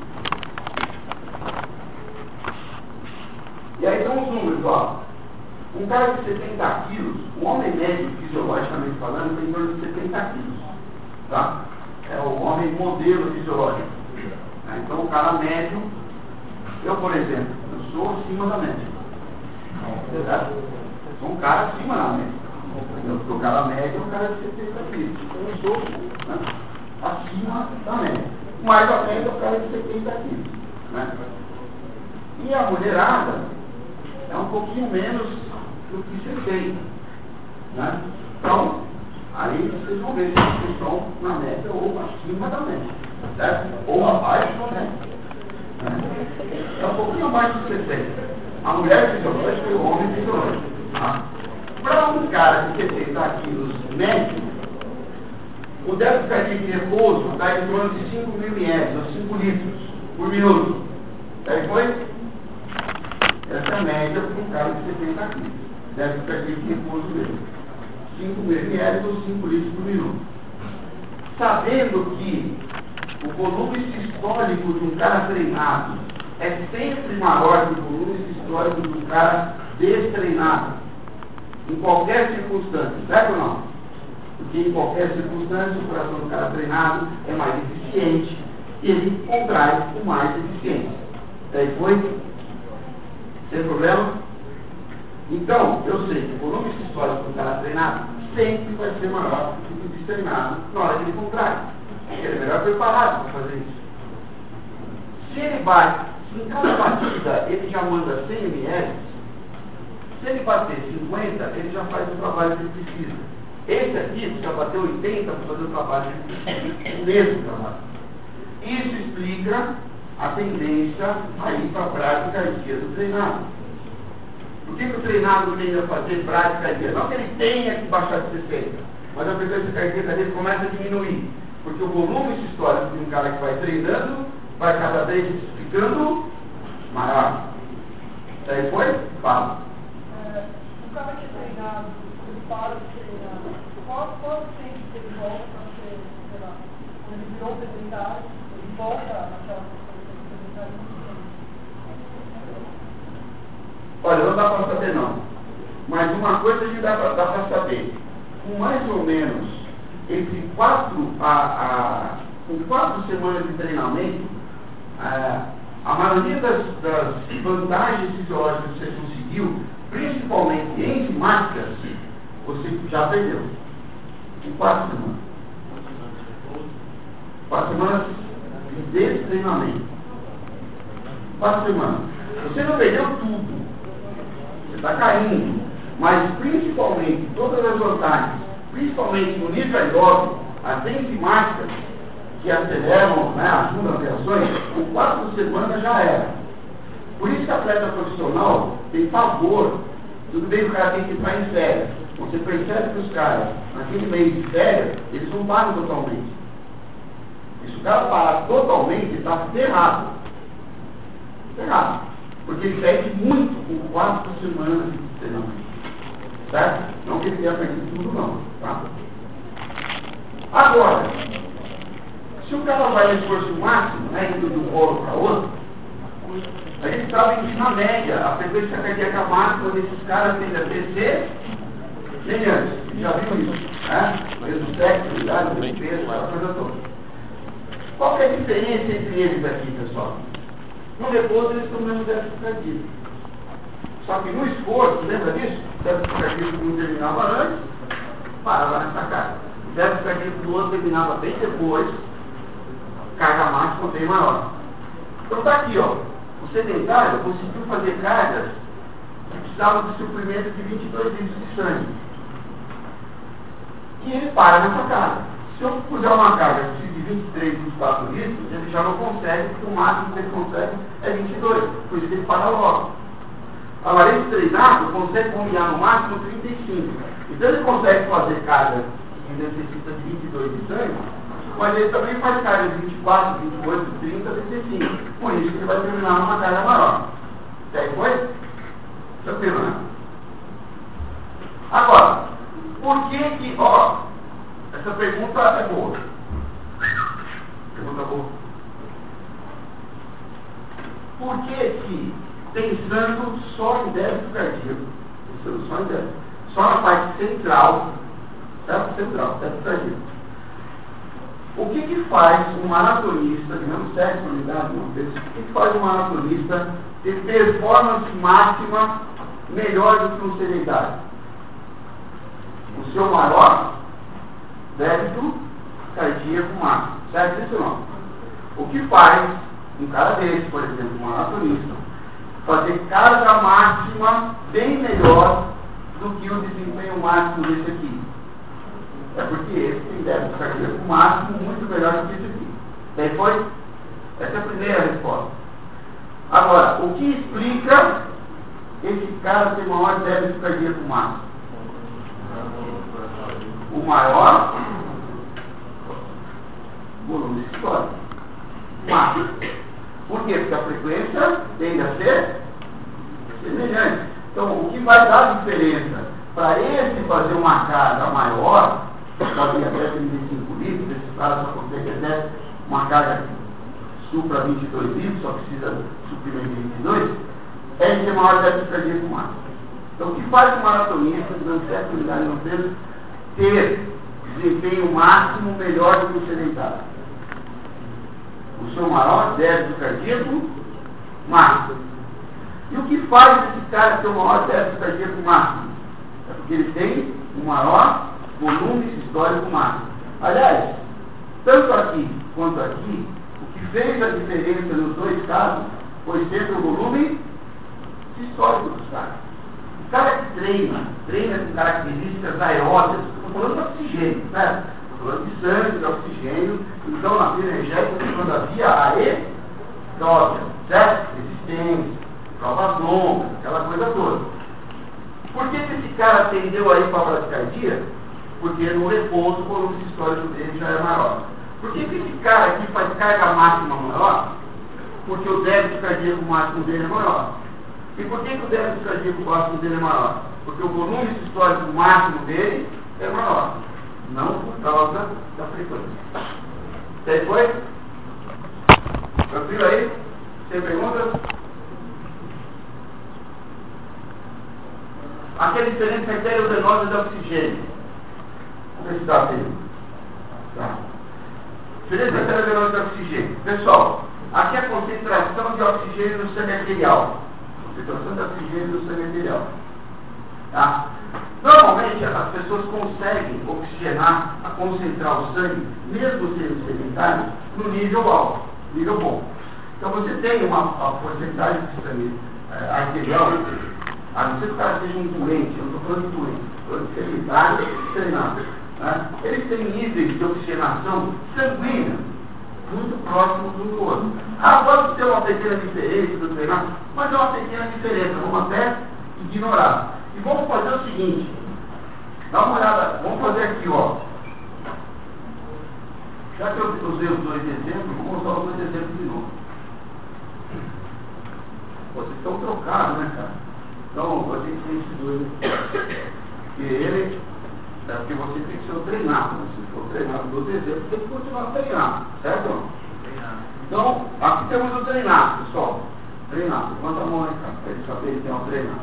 E aí estão os números, ó. Um cara de setenta quilos, o homem médio, fisiologicamente falando, tem em torno de setenta quilos. Tá? É o homem modelo fisiológico. Né? Então o cara médio, eu por exemplo, eu sou acima da média. Certo? Sou um cara acima da média. Porque o cara médio é um cara de setenta quilos. Então eu sou, né, acima da média. Mais ou menos é um cara de setenta quilos. Né? E a mulherada é um pouquinho menos do que setenta. Né? Então, aí vocês vão ver se vocês estão na média ou acima da média. Certo? Ou abaixo da média. Né? É um pouquinho abaixo de setenta. A mulher fisiológica e o homem fisiológico. Tá? Para um cara de setenta quilos médio, o débito cardíaco de repouso está em torno de cinco mil mililitros, ou cinco litros por minuto. Daí foi? Essa é a média para um cara de setenta quilos. Débito cardíaco de repouso dele. cinco mil mililitros ou cinco litros por minuto. Sabendo que o volume sistólico de um cara treinado é sempre maior que o volume sistólico de um cara destreinado. Em qualquer circunstância, certo ou não? Porque em qualquer circunstância, o coração do cara treinado é mais eficiente e ele contrai com mais eficiência. Daí foi? Sem problema? Então, eu sei que o volume sistólico do cara treinado sempre vai ser maior do que o destreinado na hora que ele contrai. Ele é melhor preparado para fazer isso. Se ele bate, se em cada batida ele já manda cem mililitros, se ele bater cinquenta, ele já faz o trabalho que ele precisa. Esse aqui já bateu oitenta para fazer o trabalho que ele precisa. O mesmo trabalho. Isso explica a tendência a ir para a bradicardia do treinado. Por que, que o treinado tende a fazer bradicardia? Não que ele tenha que baixar de sessenta, mas a frequência cardíaca dele começa a diminuir. Porque o volume sistólico de um cara que vai treinando vai cada vez ficando maior. Daí foi? Fala. É, o cara que é treinado, ele para de treinar. Qual, qual o tempo que ele volta para ser, sei lá, quando ele virou sedentário, ele volta naquela posição sedentária muito tempo? Olha, não dá para saber não. Mas uma coisa que dá para saber. Com mais ou menos entre quatro a, a com quatro semanas de treinamento, a, a maioria das, das vantagens fisiológicas que você conseguiu, principalmente enzimáticas, você já perdeu. Em quatro semanas. Quatro semanas de treinamento. Quatro semanas. Você não perdeu tudo. Você está caindo. Mas principalmente, todas as vantagens, principalmente no nível aeróbico, as enzimáticas que aceleram, né, ajudam as reações, com quatro semanas já era. Por isso que a atleta profissional tem favor. Tudo bem que o cara tem que entrar em férias. Você percebe que os caras, naquele mês de férias, eles não param totalmente. E se o cara parar totalmente, ele está ferrado. Ferrado. Porque ele perde muito com quatro semanas de treinamento. Certo? Não que ele tenha perdido tudo, não. Tá? Agora, se o cara vai no esforço máximo, né, indo de um polo para outro, a gente sabe que, na média, a frequência cardíaca máxima desses caras tende a ser semelhante. Já viu isso? Né? Mesmo sexo, idade, mesmo peso, essa coisa toda. Qual que é a diferença entre eles aqui, pessoal? No repouso, eles estão no mesmo déficit cardíaco. Só que no esforço, lembra disso? O déficit cardíaco de um terminava antes, parava nessa carga. O déficit cardíaco do outro terminava bem depois, carga máxima bem maior. Então está aqui, ó. O sedentário conseguiu fazer cargas que precisavam de suprimento de vinte e dois litros de sangue. E ele para nessa carga. Se eu puser uma carga de vinte e três, vinte e quatro litros, ele já não consegue, porque o máximo que ele consegue é vinte e dois. Por isso que ele para logo. Agora, esse treinado consegue combinar no máximo trinta e cinco. Então ele consegue fazer cargas que necessita de vinte e dois de sangue, mas ele também faz cargas de vinte e quatro, vinte e oito, trinta, trinta e cinco. Por isso que ele vai terminar numa carga maior. E aí foi? Tranquilo, né? Agora, por que que, ó, essa pergunta é boa. Pergunta boa. Por que que, pensando só em débito cardíaco, pensando só em débito, só na parte central, certo? Central, débito cardíaco. O que que faz um maratonista, que não sexo, unidade, não, o que que faz um maratonista ter performance máxima melhor do que um sedentário? O seu maior débito cardíaco máximo, certo? Isso não. O que faz um cara desse, por exemplo, um maratonista, fazer carga máxima bem melhor do que o desempenho máximo desse aqui? É porque esse tem débito cardíaco máximo muito melhor do que esse aqui. Daí foi? Essa é a primeira resposta. Agora, o que explica esse cara ter maior débito cardíaco máximo? O maior volume sistólico máximo. Por quê? Porque a frequência tende a ser semelhante. Então, o que vai dar diferença para esse fazer uma carga maior, pode ir até trinta e cinco litros, esse cara só consegue até uma carga supra vinte e dois litros, só precisa suprimento de vinte e dois, é ter maior débito cardíaco máximo. Então, o que faz o maratonista, não certo unidade não peso, ter desempenho máximo melhor do que o sedentário. O seu maior débito cardíaco máximo. E o que faz esse cara ter o maior débito cardíaco máximo? É porque ele tem o maior volume sistólico máximo. Aliás, tanto aqui quanto aqui, o que fez a diferença nos dois casos foi sempre o volume sistólico dos caras. O cara que treina, treina com características aeróbias, estou falando de oxigênio, certo? Estou falando de sangue, de oxigênio, então na vida energética, quando havia aeróbia, certo? Resistência, provas longas, aquela coisa toda. Por que, que esse cara tendeu aí para a bradicardia? Porque no repouso o volume sistólico dele já é maior. Por que, que esse cara aqui faz carga máxima maior? Porque o débito cardíaco máximo dele é maior. E por que, que o débito cardíaco máximo dele é maior? Porque o volume sistólico máximo dele é maior. Não por causa da frequência. Até foi? Tranquilo aí? Sem perguntas? Aqui a diferença arteriovenosa de oxigênio. Vamos ver se está bem. Tá. Diferença arteriovenosa de oxigênio. Pessoal, aqui é a concentração de oxigênio no sangue arterial. Concentração de oxigênio no sangue arterial. Tá? Normalmente as pessoas conseguem oxigenar, a concentrar o sangue, mesmo sendo sedentários, no nível alto, nível bom. Então você tem uma, uma porcentagem de sangue é, arterial, a não ser que o cara seja um doente, eu não estou falando de doente, estou falando de sedentário e treinado. Né? Eles têm níveis de oxigenação sanguínea muito próximos um do outro. Ah, pode ter uma pequena diferença do treinado, mas é uma pequena diferença, vamos até ignorar. E vamos fazer o seguinte, dá uma olhada, vamos fazer aqui, ó. Já que eu usei os dois exemplos, vou usar os dois exemplos de novo. Vocês estão trocados, né, cara? Então, você tem que ter esses dois aqui. Porque ele, é porque você tem que ser treinado. Se for treinado dos exemplos, tem que continuar treinado, certo? Então, aqui temos o treinado, pessoal. Treinado. Levanta a mão aí, cara, para ele saber que é um treinado.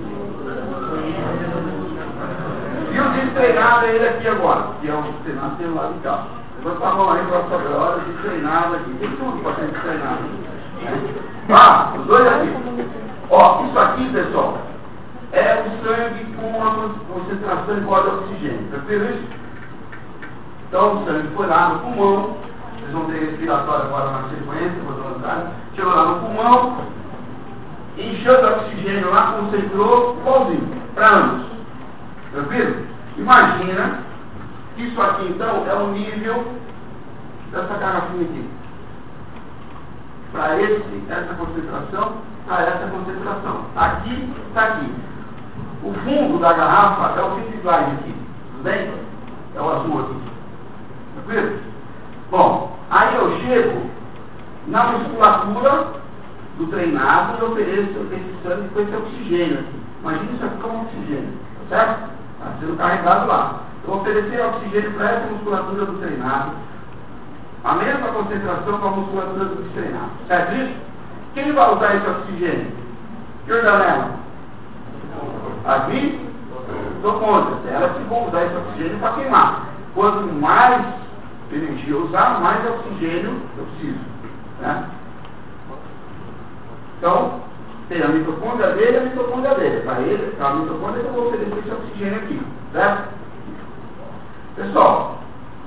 E o destreinado é ele aqui agora, que é o treinado tem lá de cá. Levanta a mão aí para saber a hora de treinado aqui. Tem tudo para ser treinado. Ah, os dois aqui. Ó, isso aqui, pessoal, é o sangue com uma concentração igual de oxigênio. Tranquilo isso? Então o sangue foi lá no pulmão. Vocês vão ter respiratório agora na sequência, vou levantar. Chegou lá no pulmão, encheu de oxigênio lá, concentrou, igualzinho, para ambos. Tranquilo? Imagina que isso aqui então é o nível dessa garrafinha aqui. Para esse, essa concentração, para essa concentração. Aqui, está aqui. O fundo da garrafa é o fifty glide aqui. Tudo bem? É o azul aqui. Tranquilo? Bom, aí eu chego na musculatura do treinado e ofereço esse sangue com esse oxigênio aqui. Imagina isso aqui como oxigênio, certo? Está sendo carregado lá. Eu vou oferecer oxigênio para essa musculatura do treinado, a mesma concentração com a musculatura do destreinado, certo isso? Quem vai usar esse oxigênio? Que organela? Aqui? Estou contra. Elas que vão usar esse oxigênio para queimar. Quanto mais energia eu usar, mais oxigênio eu preciso. Né? Então, tem a mitocôndria dele e a mitocôndria dele. Para ele, para a mitocôndria, eu vou oferecer esse oxigênio aqui. Certo? Pessoal,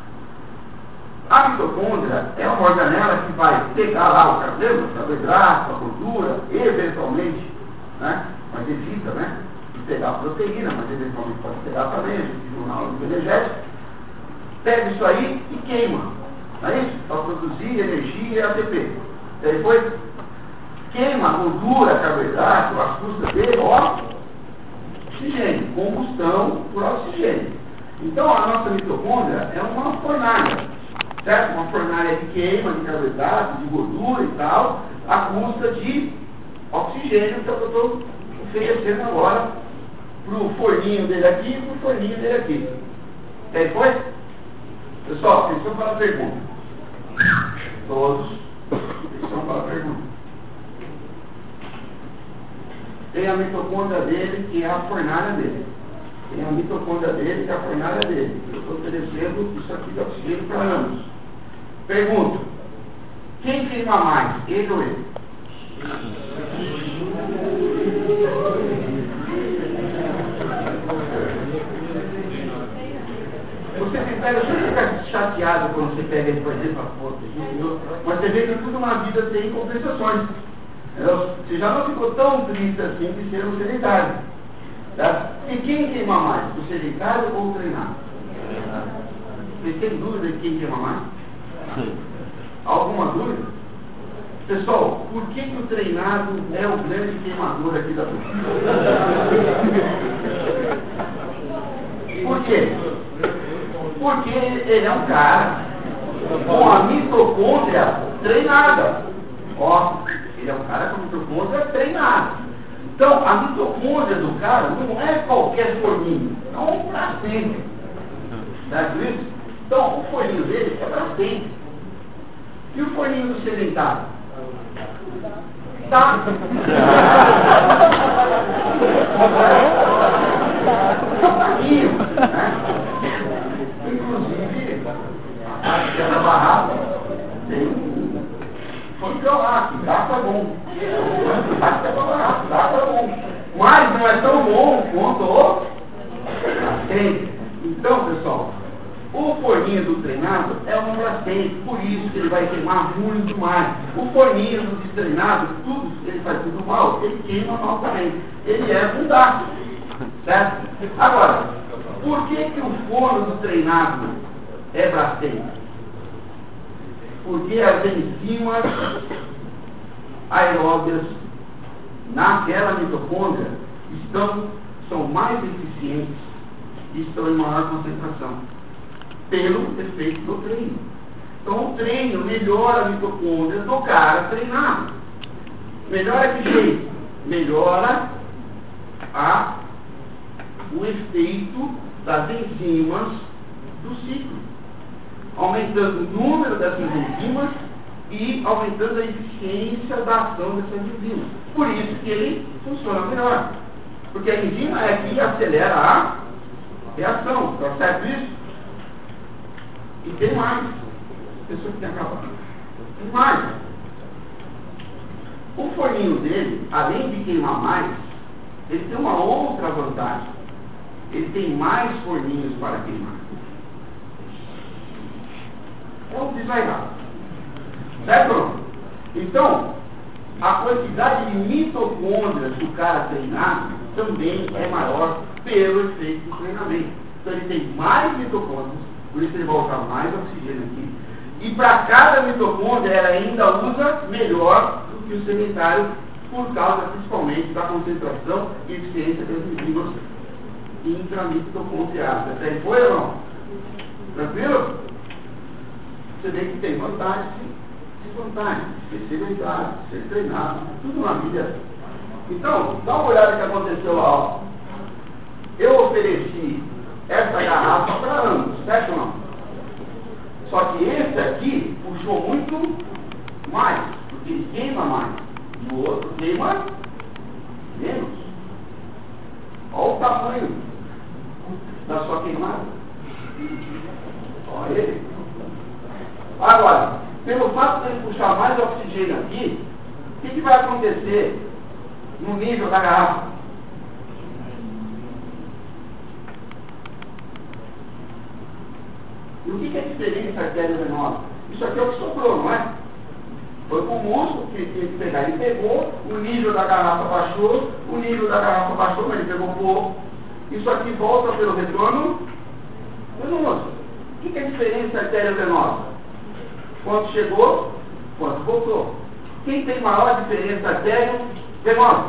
a mitocôndria é uma organela que vai pegar lá o carboidrato, o carboidrato, a gordura, eventualmente, né? Mas evita, né? De pegar a proteína, mas eventualmente pode pegar também, a gente viu na aula do energético. Pega isso aí e queima. Não é isso? Para produzir energia e A T P. E depois queima a gordura, carboidrato, as custas dele, ó, oxigênio, combustão por oxigênio. Então a nossa mitocôndria é uma fornalha, certo? Uma fornalha que queima de carboidrato, de gordura e tal, a custa de oxigênio, que é o que eu estou oferecendo agora para o forninho dele aqui e para o forninho dele aqui. E aí foi? Pessoal, atenção para a pergunta. Todos, atenção para a pergunta. Tem a mitocôndria dele, que é a fornalha dele. Tem a mitocôndria dele, que é a fornalha dele. oferecendo isso aqui de oxigênio para ambos. Pergunto, quem queima mais, ele ou ele? Você pega, você fica chateado quando você pega ele, por exemplo, a força, entendeu? Mas você vê que tudo na vida tem compensações. Você já não ficou tão triste assim de ser um sedentário. Tá? E quem queima mais? O sedentário ou o treinado? Você tem dúvida de quem queima mais? Alguma dúvida? Pessoal, por que, que o treinado é o grande queimador aqui da vida? Por quê? Porque ele é um cara com a mitocôndria treinada. Ó, ele é um cara com a mitocôndria treinada. Então, a mitocôndria do cara não é qualquer forninho, é um Brastemp. Certo isso? Então, o forninho dele é Brastemp. E o forninho do sedentário? Tá. Taquinho, né? Inclusive, aqui na barraca tem um fornicão lá, que dá pra bom. Dá pra barraca, dá pra bom. Mas não é tão bom quanto o Brastemp. Então, pessoal, o forninho do treinado é um Brastemp, por isso que ele vai queimar muito mais. O forninho do destreinado, tudo, ele faz tudo mal, ele queima mal também. Ele é fundaço, certo? Agora, por que que o forno do treinado é Brastemp? Porque as enzimas aeróbias naquela mitocôndria estão, são mais eficientes e estão em maior concentração, pelo efeito do treino. Então o treino melhora a mitocôndria do cara treinado. Melhora que jeito? Melhora a, o efeito das enzimas do ciclo, aumentando o número dessas enzimas e aumentando a eficiência da ação dessas enzimas. Por isso que ele funciona melhor. Porque a enzima é que acelera a reação. Está certo isso? E tem mais. Pessoa que tem acabado. Tem mais. O forninho dele, além de queimar mais, ele tem uma outra vantagem. Ele tem mais forninhos para queimar. É um desairado. Certo? Então, a quantidade de mitocôndrias do cara treinado também é maior pelo efeito do treinamento. Então ele tem mais mitocôndrias, por isso ele vai usar mais oxigênio aqui. E para cada mitocôndria ela ainda usa melhor do que o sedentário, por causa principalmente da concentração e eficiência das enzimas intramitocondriais. Até aí foi ou não? Tranquilo? Você vê que tem vantagem e desvantagem. Ser sedentário, ser treinado, tudo na vida. Então, dá uma olhada no que aconteceu lá. Ó. Eu ofereci essa garrafa para ambos, certo ou não? Só que esse aqui puxou muito mais, porque ele queima mais. E o outro queima menos. Olha o tamanho da sua queimada. Olha ele. Agora, pelo fato de ele puxar mais oxigênio aqui, o que, que vai acontecer no nível da garrafa? E o que, que é a diferença arteriovenosa? Isso aqui é o que sobrou, não é? Foi com o músculo que tinha que pegar. Ele pegou, o nível da garrafa baixou, o nível da garrafa baixou, mas ele pegou pouco. Isso aqui volta pelo retorno venoso. O que, que é a diferença arteriovenosa? Quanto chegou, quanto voltou. Quem tem maior diferença arteriovenosa?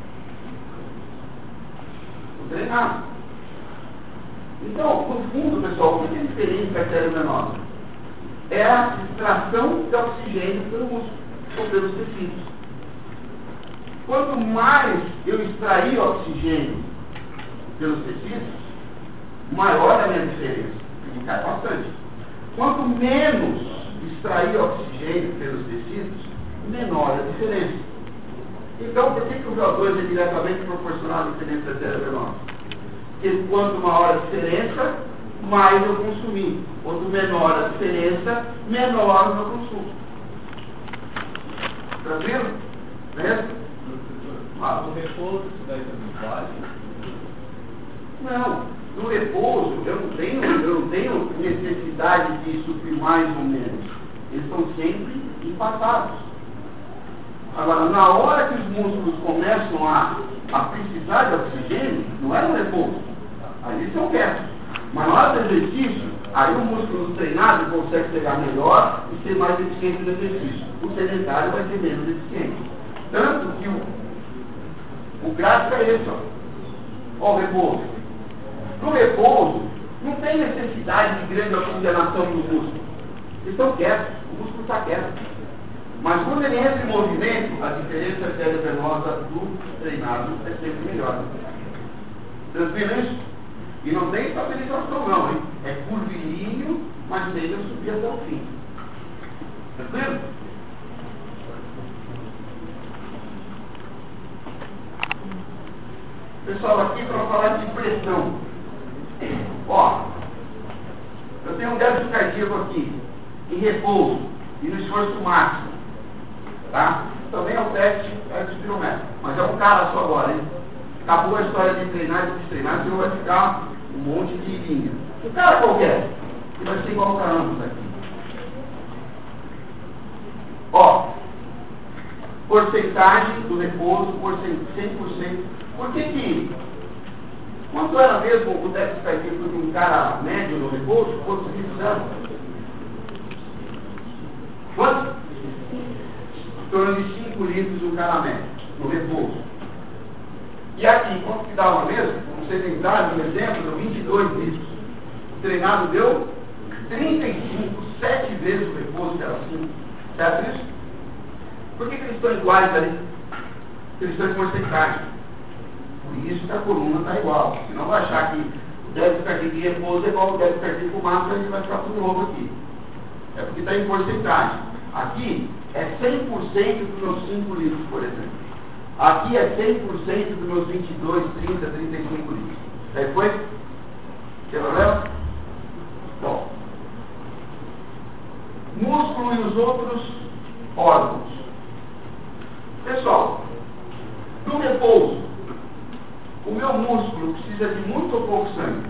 O treinado. Então, no fundo, pessoal, o que é a diferença arteriovenosa? É a extração de oxigênio pelo músculo ou pelos tecidos. Quanto mais eu extrair oxigênio pelos tecidos, maior é a minha diferença. Ele cai bastante. Quanto menos extrair oxigênio pelos tecidos, menor a diferença. Então, por que, que o V O dois é diretamente proporcional à diferença arteriovenosa? Porque quanto maior a diferença, mais eu consumi. Quanto menor a diferença, menor o meu consumo. Tranquilo? Beleza? Ah, no repouso, isso daí também vale? Não. No repouso, eu não tenho, eu não tenho necessidade de suprir mais ou menos. Eles estão sempre empatados. Agora, na hora que os músculos começam a, a precisar de oxigênio, não é no repouso. Aí eles são quietos. Mas na hora do exercício, aí o músculo treinado consegue pegar melhor e ser mais eficiente no exercício. O sedentário vai ser menos eficiente. Tanto que o, o gráfico é esse, ó. Ó, o repouso. No repouso, não tem necessidade de grande oxigenação do músculo. Eles estão quietos, o músculo está quieto. Mas quando ele entra em movimento, a diferença arteriovenosa do treinado é sempre melhor. Tranquilo isso? E não tem estabilização não, hein? É curvilíneo, mas tende a subir até o fim. Tranquilo? Pessoal, aqui para falar de pressão. Ó, eu tenho um débito cardíaco aqui, em repouso e no esforço máximo. Tá? Também é o teste, teste espirométrico. Mas é um cara só agora, hein? Acabou a história de treinar e destreinar, senão vai ficar um monte de linha. Um cara qualquer, que vai ser igual para ambos aqui. Ó, porcentagem do repouso por cem por cento. Por que que, quanto era mesmo o déficit cardíaco de um cara médio no repouso? Quantos litros era? Quanto? Em torno de cinco litros um cara médio, no repouso. E aqui, quanto que dava mesmo? Um sedentário, por exemplo, deu vinte e dois litros. O treinado deu trinta e cinco, sete vezes o repouso, que era cinco. Certo isso? Por que, que eles estão iguais ali? Porque eles estão em porcentagem. Por isso que a coluna está igual. Senão vai achar que o débito cardíaco de repouso é igual ao débito cardíaco máximo, a gente vai ficar tudo novo aqui. É porque está em porcentagem. Aqui é cem por cento dos meus cinco litros, por exemplo. Aqui é cem por cento dos meus vinte e dois, trinta, trinta e cinco litros. Aí foi? Tem problema? Bom. Músculo e os outros órgãos. Pessoal, no repouso, o meu músculo precisa de muito ou pouco sangue?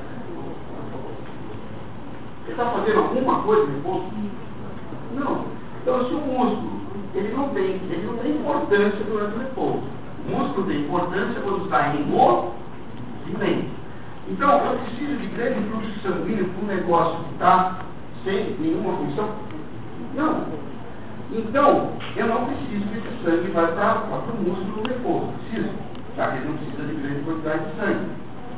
Ele está fazendo alguma coisa no repouso? Não. Então, se o músculo ele não tem, ele não tem importância durante o repouso. O músculo tem importância quando está em movimento. Então, eu preciso de grande fluxo sanguíneo para um negócio que está sem nenhuma função? Não. Então, eu não preciso que esse sangue vá para o músculo no repouso. Preciso, já que ele não precisa de grande quantidade de sangue.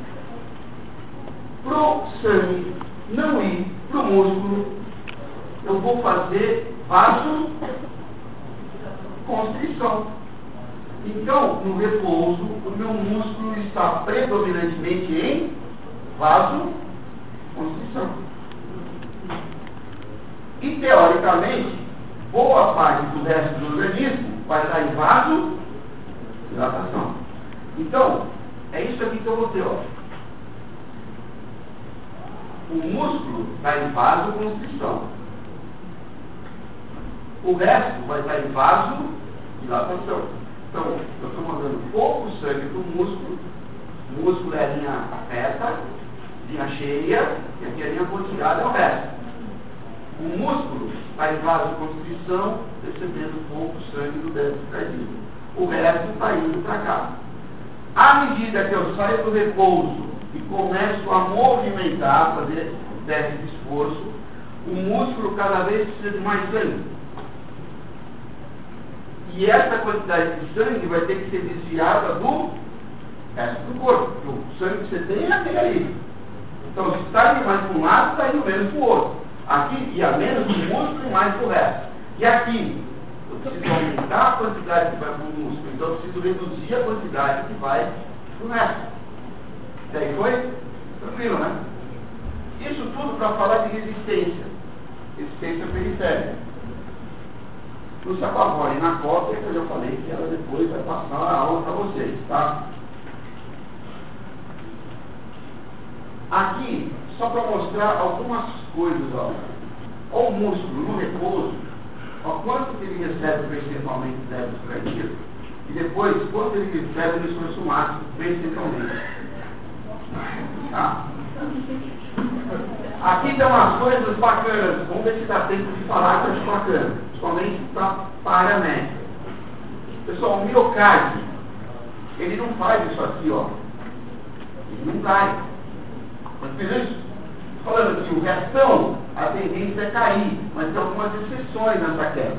Para o sangue não ir para o músculo, eu vou fazer vasoconstrição. Então, no repouso, o meu músculo está predominantemente em vasoconstrição. E, teoricamente, boa parte do resto do organismo vai estar em vasodilatação. Então, é isso aqui que eu vou ter, ó. O músculo está em vasoconstrição. O resto vai estar em vasodilatação. Então, eu estou mandando pouco sangue para o músculo. O músculo é a linha reta, linha cheia, e aqui a linha pontilhada é o resto. O músculo está em vasoconstrição, recebendo pouco sangue do débito cardíaco. O resto está indo para cá. À medida que eu saio do repouso e começo a movimentar, fazer teste de esforço, o músculo cada vez precisa de mais sangue. E essa quantidade de sangue vai ter que ser desviada do resto do corpo. Porque o sangue que você tem é aquele ali. Então, se está indo mais para um lado, está indo menos para o outro. Aqui ia menos do músculo e mais para o resto. E aqui, eu preciso aumentar a quantidade que vai para o músculo. Então, eu preciso reduzir a quantidade que vai para o resto. E aí foi? Tranquilo, né? Isso tudo para falar de resistência. Resistência periférica. Não se apavorem na cópia, que eu já falei que ela depois vai passar a aula para vocês, tá? Aqui só para mostrar algumas coisas, ó. Ó, o músculo no repouso, ó, quanto que ele recebe percentualmente de débito extraído, e depois quanto ele recebe no esforço máximo percentualmente. Tá? Aqui tem umas coisas bacanas, vamos ver se dá tempo de falar que eu acho bacana, principalmente para a área médica. Pessoal, o miocárdio, ele não faz isso aqui, ó. Ele não cai. Mas isso? Falando que o restão, a tendência é cair, mas tem algumas exceções nessa queda.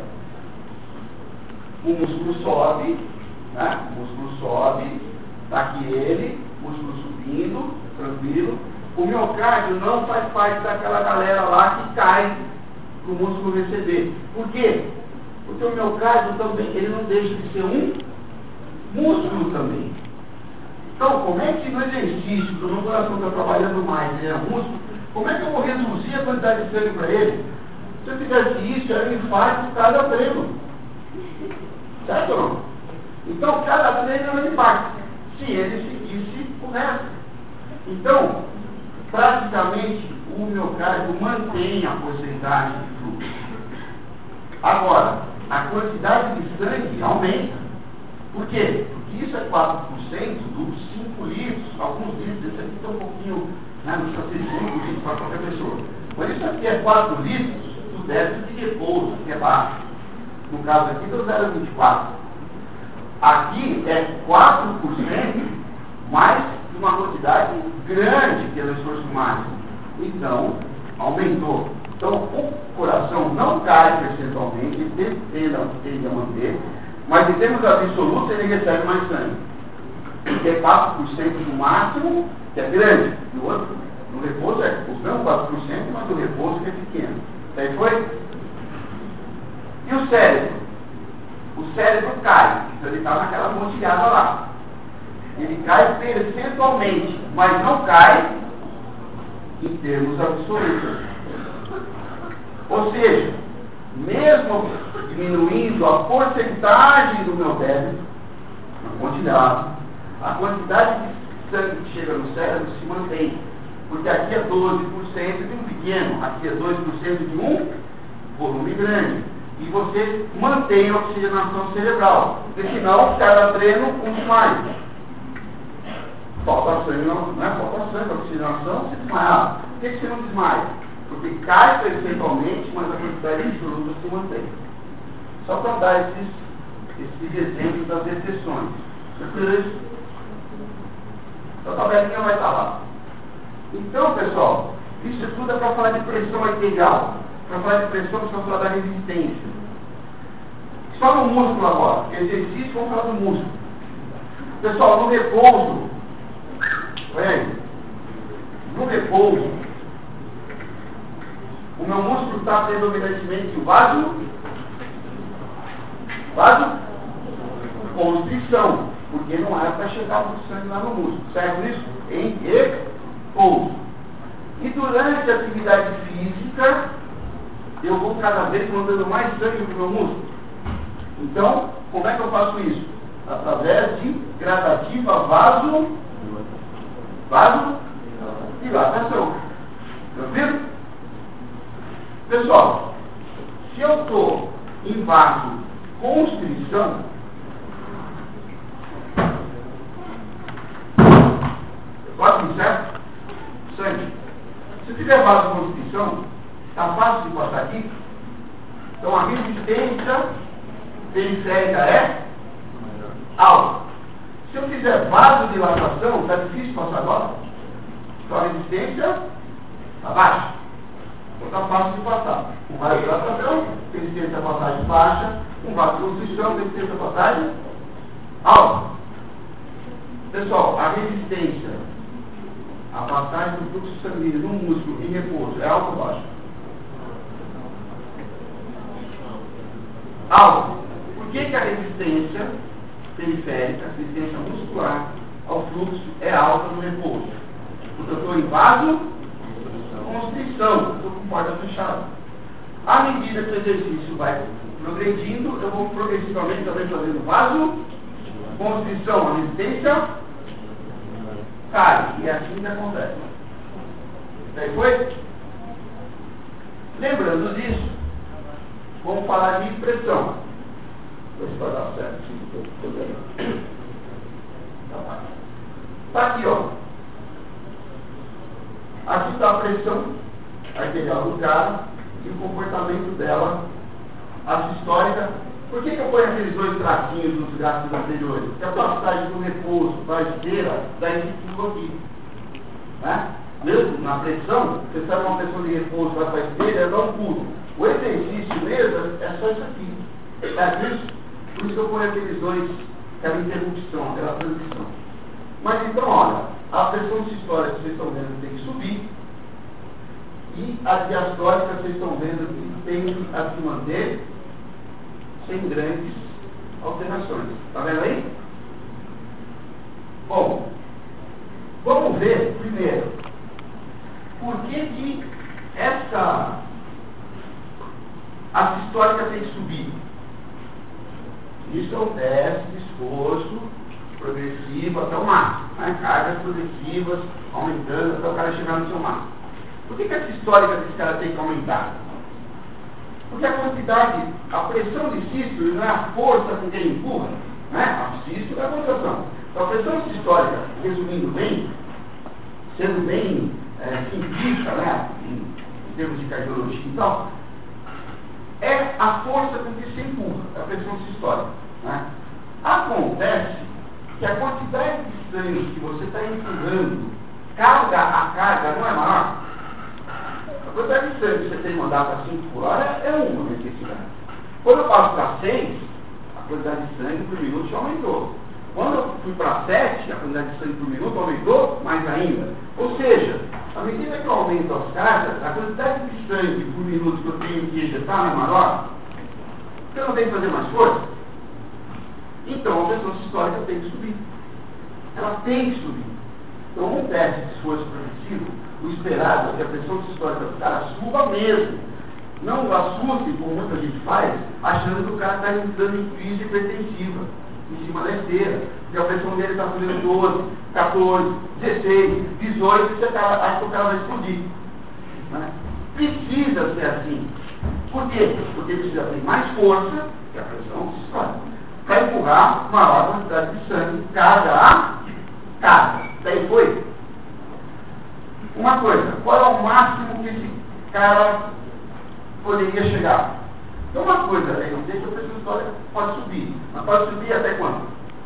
O músculo sobe, né? O músculo sobe, está aqui ele, músculo subindo, tranquilo. O miocárdio não faz parte daquela galera lá que cai para o músculo receber. Por quê? Porque o miocárdio também, ele não deixa de ser um músculo também. Então, como é que no exercício, quando o coração está trabalhando mais, ele é músculo, como é que eu vou reduzir a quantidade de sangue para ele? Se eu fizesse isso, era um infarto cada treino. Certo ou não? Então, cada treino é um infarto, se ele seguisse o resto. Então, praticamente, o miocárdio mantém a porcentagem de fluxo. Agora, a quantidade de sangue aumenta. Por quê? Porque isso é quatro por cento dos cinco litros, alguns litros, esse aqui está um pouquinho, né, não precisa ser cinco litros para qualquer pessoa. Mas isso aqui é quatro litros do débito de repouso, que é baixo. No caso aqui, do zero vírgula vinte e quatro. Aqui é quatro por cento mais de uma quantidade grande pelo esforço máximo. Então, aumentou. Então, o coração não cai percentualmente, ele tende a, tende a manter, mas em termos absolutos ele recebe mais sangue. Porque é quatro por cento do máximo, que é grande. No outro, no repouso é os mesmos quatro por cento, mas o repouso que é pequeno. Aí foi? E o cérebro? O cérebro cai. Então ele está naquela montilhada lá. Ele cai percentualmente, mas não cai em termos absolutos. Ou seja, mesmo diminuindo a porcentagem do meu débito, na quantidade, a quantidade de sangue que chega no cérebro se mantém. Porque aqui é doze por cento de um pequeno, aqui é dois por cento de um volume grande. E você mantém a oxigenação cerebral. Porque senão, cada treino, um mais. Falta sangue, não, não é falta sangue, a oxigenação, você desmaia. Por que você não desmaia? Porque cai percentualmente, mas a quantidade de frutas se mantém. Só para dar esses, esses exemplos das exceções. Isso? A tabelinha vai estar lá. Então, pessoal, isso tudo é para falar de pressão arterial. Para falar de pressão, precisa falar da resistência. Só no músculo agora. Exercício, vamos falar do músculo. Pessoal, no repouso, olha aí, no repouso, o meu músculo está predominantemente o vaso, vaso, constrição, porque não era para chegar muito sangue lá no músculo, certo isso? Em repouso. E durante a atividade física, eu vou cada vez mandando mais sangue para o meu músculo. Então, como é que eu faço isso? Através de gradativa vaso, vaso, dilatação. Tranquilo? Pessoal, se eu estou em vaso constrição, ótimo, certo? Sangue. Se tiver vaso constrição, está fácil de passar aqui. Então a resistência periférica é alta. Se eu fizer vasodilatação, está difícil passar agora. Então a resistência está baixa. Então está fácil de passar. Um vasodilatação, resistência a passagem baixa. Um vasoconstrição, resistência a passagem alta. Pessoal, a resistência a passagem do fluxo sanguíneo no músculo em repouso é alta ou baixa? Alta. Por que, que a resistência periférica, a resistência muscular ao fluxo é alta no repouso? Porque eu estou em vasoconstrição, estou com porta fechada. À medida que o exercício vai progredindo, eu vou progressivamente também fazendo vasoconstrição, a resistência cai. E é assim que acontece. Daí foi? Lembrando disso, vamos falar de pressão. Vou ver se vai dar certo. Está aqui, ó. Aqui está a pressão arterial do cara e o comportamento dela, a histórica. Por que, que eu ponho aqueles dois tracinhos nos gráficos anteriores? Porque a passagem do repouso para a esteira dá esse pulo aqui. Né? Mesmo na pressão, você sabe uma pressão de repouso vai para a esteira, ela dá um pulo. O exercício mesmo é só isso aqui. Tá isso? Por isso que eu ponho aqueles dois, aquela interrupção, aquela transição. Mas então, olha, a pressão sistólica que vocês estão vendo tem que subir. E a diastólica vocês estão vendo que tem a se manter sem grandes alterações. Está vendo aí? Bom, vamos ver primeiro por que que essa a sistólica tem que subir. Isso é um teste de esforço progressivo até o máximo, né? Cargas progressivas aumentando até o cara chegar no seu máximo. Por que que a sistólica desse cara tem que aumentar? Porque a quantidade, a pressão de sístole não é a força com que ele empurra, né? A sístole é a contração. Então a pressão sistólica, resumindo bem, sendo bem é, simplista, né? Em, em termos de cardiologia e tal, é a força com que se empurra, a pressão sistólica, né? Acontece que a quantidade de sangue que você está empurrando, carga a carga, não é maior. A quantidade de sangue que você tem que mandar para cinco por hora é, é uma necessidade. Quando eu passo para seis, a quantidade de sangue por minuto já aumentou. Quando eu fui para sete, a quantidade de sangue por minuto aumentou mais ainda. Ou seja, à medida que eu aumento as cargas, a quantidade de sangue por minuto que eu tenho que injetar não é maior, porque eu não tenho que fazer mais força. Então a pressão sistólica tem que subir. Ela tem que subir. Então, um teste de esforço progressivo, o esperado é que a pressão sistólica do cara suba mesmo. Não o assuste, como muita gente faz, achando que o cara está entrando em crise hipertensiva em cima da esteira, porque a pressão dele está fazendo doze, quatorze, dezesseis, dezoito, e você tá, acha que o cara vai explodir. Né? Precisa ser assim. Por quê? Porque precisa ter mais força que a pressão sistólica para empurrar maior quantidade de sangue, carga a carga. Daí foi. Uma coisa, qual é o máximo que esse cara poderia chegar? Então uma coisa é eu sei que a pressão sistólica pode subir, mas pode subir até quanto?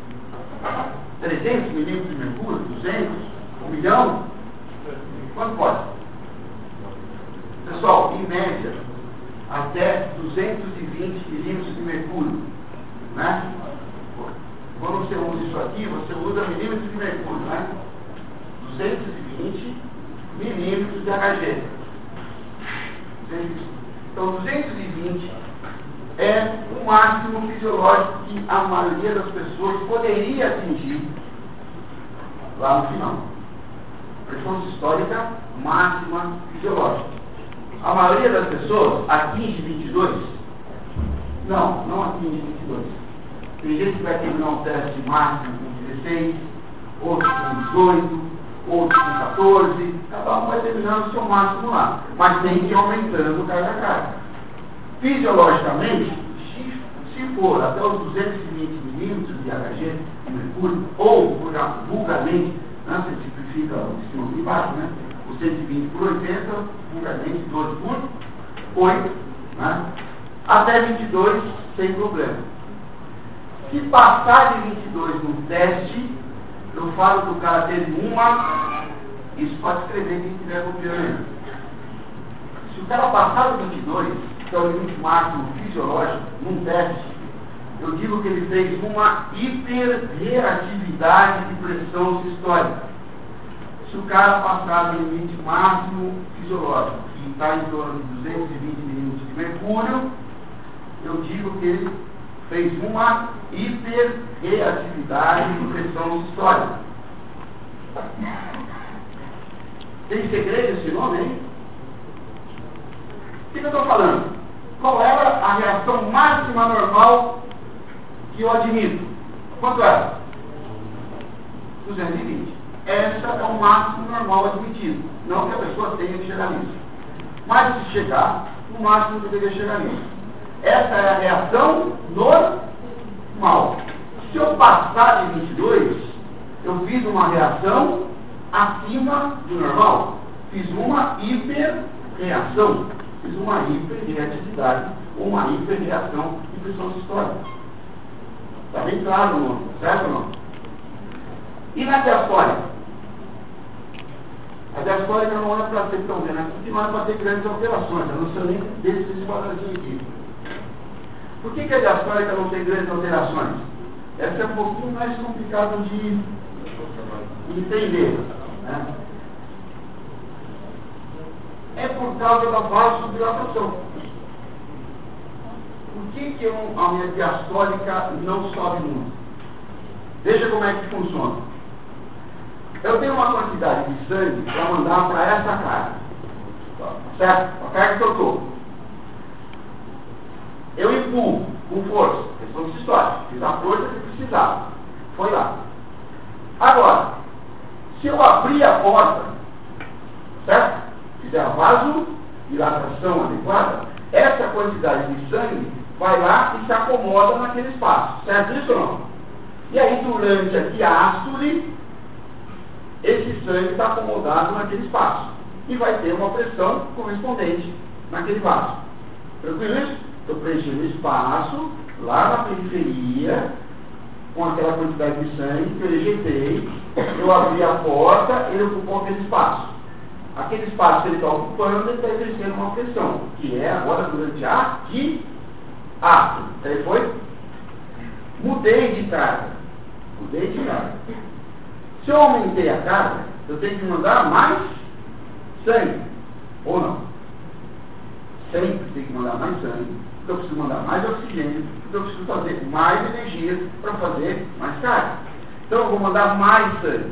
trezentos milímetros de mercúrio? duzentos? um milhão? Quanto pode? Pessoal, em média, até duzentos e vinte milímetros de mercúrio. Né? Quando você usa isso aqui, você usa milímetros de mercúrio, né? duzentos e vinte milímetros de H G. Então, duzentos e vinte é o máximo fisiológico que a maioria das pessoas poderia atingir lá no final. Pressão sistólica máxima fisiológica. A maioria das pessoas atinge vinte e dois? Não, não atinge vinte e dois. Tem gente que vai terminar um teste máximo com dezesseis, outros com dezoito, outros com quatorze, cada um vai terminando o seu máximo lá. Mas tem que ir aumentando carga a carga. Fisiologicamente, se, se for até os duzentos e vinte milímetros de H G de mercúrio, ou vulgarmente, né, você simplifica o de cima e embaixo, né? O cento e vinte por oitenta, vulgarmente doze por oito, né? Até vinte e dois sem problema. Se passar de vinte e dois no teste, eu falo que o cara teve uma, isso pode escrever quem estiver copiando. Se o cara passar do vinte e dois, que é o limite máximo fisiológico, num teste, eu digo que ele fez uma hiperreatividade de pressão sistólica. Se o cara passar do limite máximo fisiológico, que está em torno de duzentos e vinte milímetros de mercúrio, eu digo que ele fez uma hiperreatividade de pressão sistólica. Tem segredo esse nome, hein? O que, que eu estou falando? Qual era a reação máxima normal que eu admito? Quanto era? duzentos e vinte. Essa é o o máximo normal admitido. Não que a pessoa tenha que chegar nisso. Mas se chegar, o máximo que deveria chegar nisso. Essa é a reação normal. Se eu passar de vinte e dois, eu fiz uma reação acima do normal. Fiz uma hiperreação. Fiz uma hiperreatividade ou uma hiperreação de pressão sistólica. Está bem claro, não? Certo ou não? E na diastólica? A diastólica não é para ter, estão vendo aqui, não é para ter grandes alterações. Eu não sei nem desses quadradinhos aqui. Por que, que a diastólica não tem grandes alterações? Essa é um pouquinho mais complicado de, de entender. Né? É por causa da vasodilatação. Por que, que eu, a minha diastólica não sobe muito? Veja como é que funciona. Eu tenho uma quantidade de sangue para mandar para essa carga. Certo? A carga que eu estou. Eu empurro com força. Questão sistólica. Fiz a força que precisava. Foi lá. Agora, se eu abrir a porta, certo? Fizer a vasodilatação adequada, essa quantidade de sangue vai lá e se acomoda naquele espaço. Certo isso ou não? E aí, durante a diástole, esse sangue está acomodado naquele espaço. E vai ter uma pressão correspondente naquele vaso. Tranquilo isso? Estou preenchendo o espaço, lá na periferia, com aquela quantidade de sangue que eu ejeitei. Eu abri a porta, ele ocupou aquele espaço. Aquele espaço que ele está ocupando, ele está exercendo uma pressão, que é agora durante a diástole. Aí foi? Mudei de carga. Mudei de carga. Se eu aumentei a carga, eu tenho que mandar mais sangue. Ou não? Sempre tem que mandar mais sangue, porque eu preciso mandar mais oxigênio, porque eu preciso fazer mais energia para fazer mais carga. Então eu vou mandar mais sangue.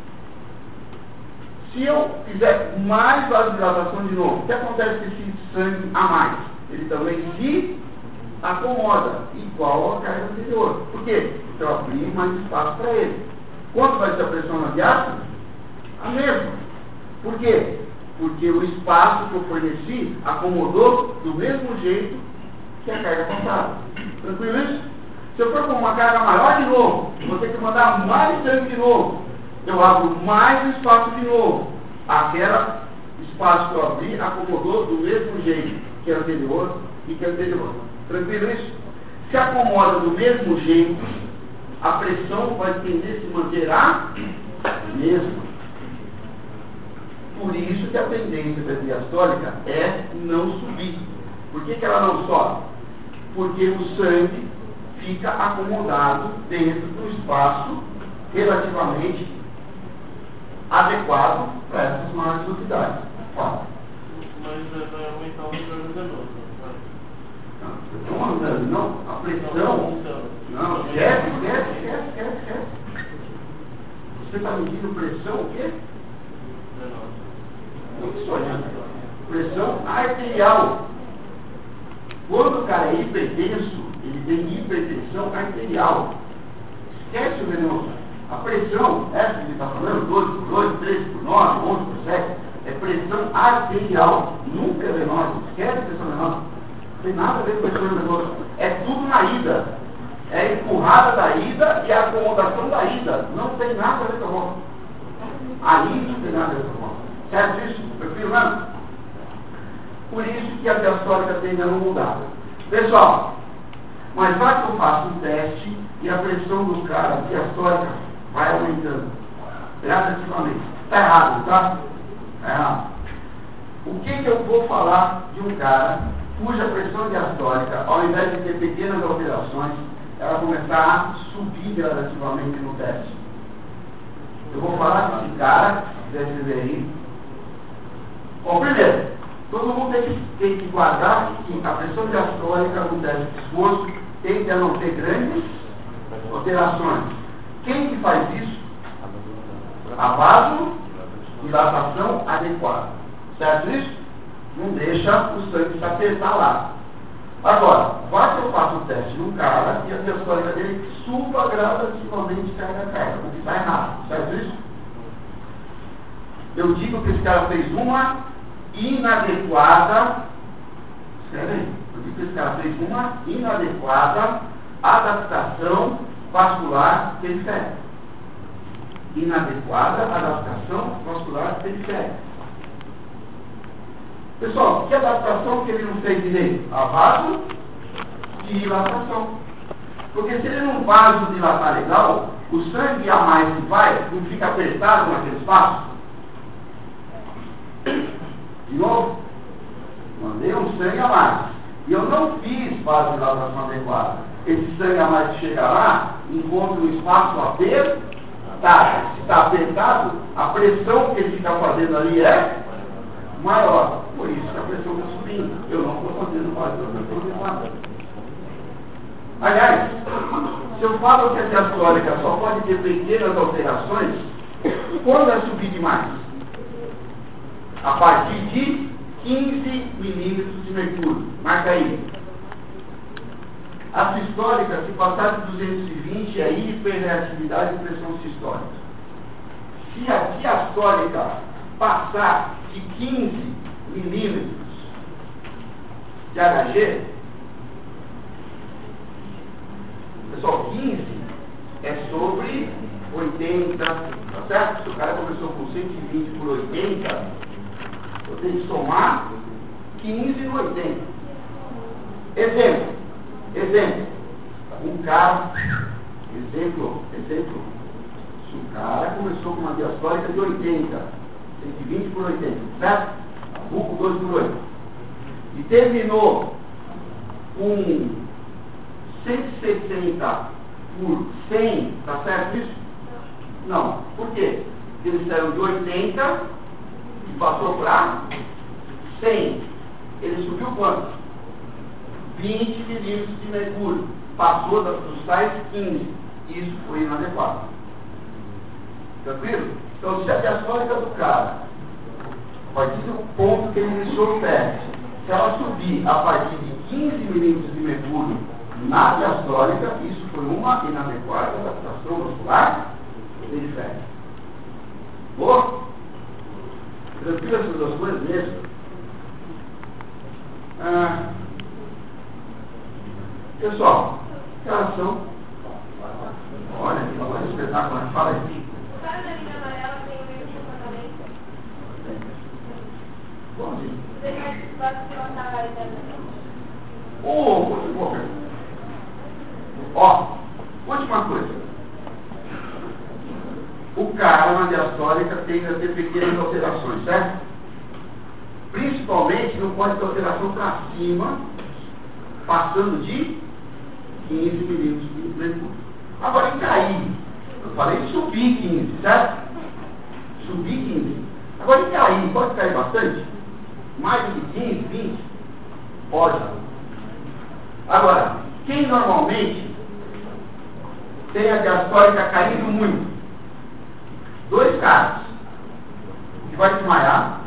Se eu fizer mais vasodilatação de novo, o que acontece com esse sangue a mais? Ele também se acomoda, igual a carga anterior. Por quê? Porque eu abri mais espaço para ele. Quanto vai ser a pressão na diástole? A mesma. Por quê? Porque o espaço que eu forneci acomodou do mesmo jeito que a carga passada. Tranquilo isso? Se eu for com uma carga maior de novo, vou ter que mandar mais sangue de novo. Eu abro mais espaço de novo. Aquele espaço que eu abri acomodou do mesmo jeito que a anterior e que a anterior. Tranquilo isso? Se acomoda do mesmo jeito, a pressão vai tender a se manter a mesma. Por isso que a tendência da diastólica é não subir. Por que, que ela não sobe? Porque o sangue fica acomodado dentro do espaço relativamente adequado para essas maiores velocidades. Fala. Mas vai aumentar o retorno venoso. Não, andando, não. A pressão. Não, esquece, esquece, esquece, esquece, esquece. Você está medindo pressão o quê? Não estou olhando. Pressão arterial. Quando o cara é hipertenso, ele tem hipertensão arterial. Esquece o venoso. A pressão, essa que ele está falando, doze por oito, treze por nove, onze por sete, é pressão arterial, nunca é venosa. Esquece a pressão venosa. Não tem nada a ver com pressão venosa. É tudo na ida. É a empurrada da ida e a acomodação da ida. Não tem nada a ver com a volta. Aí não tem nada a ver com a volta. Certo isso? Prefiro não? Por isso que a diastólica tende a não mudar. Pessoal, mas vai que eu faço um teste e a pressão do cara, a diastólica, vai aumentando gradativamente. Está errado, tá? Está errado. O que, que eu vou falar de um cara cuja pressão diastólica, ao invés de ter pequenas alterações, ela começar a subir gradativamente no teste? Eu vou falar desse cara, desse aí. Bom, primeiro, todo mundo tem que, tem que guardar que a pressão diastólica no teste de esforço tende a não ter grandes alterações. Quem que faz isso? A vasodilatação adequada. Certo isso? Não deixa o sangue se apertar lá. Agora, vai que eu faço o teste num cara e a diastólica dele suba gradativamente carga a carga. O que está errado. Certo isso? eu digo que esse cara fez uma inadequada, escreve aí, eu digo que esse cara fez uma inadequada adaptação vascular periférica. Inadequada adaptação vascular periférica. Pessoal, que adaptação que ele não fez direito? A vasodilatação. Porque se ele não vasodilatar legal, o sangue a mais que vai, não fica apertado naquele espaço. De novo, mandei um sangue a mais. E eu não fiz vasodilatação adequada. Esse sangue a mais que chega lá, encontra um espaço apertado. Se está apertado, a pressão que ele fica fazendo ali é maior. Por isso que a pressão está subindo. Eu não estou fazendo vasodilatação adequada. Aliás, se eu falo que a diastólica só pode ter pequenas alterações, quando vai subir demais? A partir de quinze milímetros de mercúrio. Marca aí. A sistólica, se passar de duzentos e vinte, é hiperreatividade de pressão sistólica. Se a diastólica passar de quinze milímetros de H G, pessoal, quinze é sobre oitenta, tá certo? Se o cara começou com cento e vinte por oitenta, eu tenho que somar quinze no oitenta. Exemplo, exemplo, um cara, exemplo, exemplo, se o cara começou com uma diastólica de oitenta, cento e vinte por oitenta, certo? Buco dois por oito. E terminou com cento e sessenta por cem, tá certo isso? Não. Por quê? Porque eles saíram de oitenta e passou para cem. Ele subiu quanto? vinte milímetros de mercúrio. Passou dos tais quinze. Isso foi inadequado. Tranquilo? Então, se a diastólica do cara, a partir do ponto que ele iniciou o teste, se ela subir a partir de quinze milímetros de mercúrio na diastólica, isso foi uma inadequada adaptação vascular periférica. Boa? Tranquilo essas duas coisas mesmo? Ah, pessoal, que horas são? Olha, que coisa espetacular. Fala aí. O cara da linha amarela tem o mesmo comportamento? Bom dia. Você vai dilatar internamente? Oh, muito boa pergunta. Ó, última coisa. O cara na diastólica tem que ter pequenas alterações, certo? Principalmente não pode ter alteração para cima, passando de quinze milímetros de mercúrio. Agora, em cair, eu falei subir quinze, certo? Subir quinze. Agora, em cair, pode cair bastante? Mais do que quinze, vinte? Pode. Agora, quem normalmente tem a diastólica caindo muito? Dois caras. Que vai desmaiar,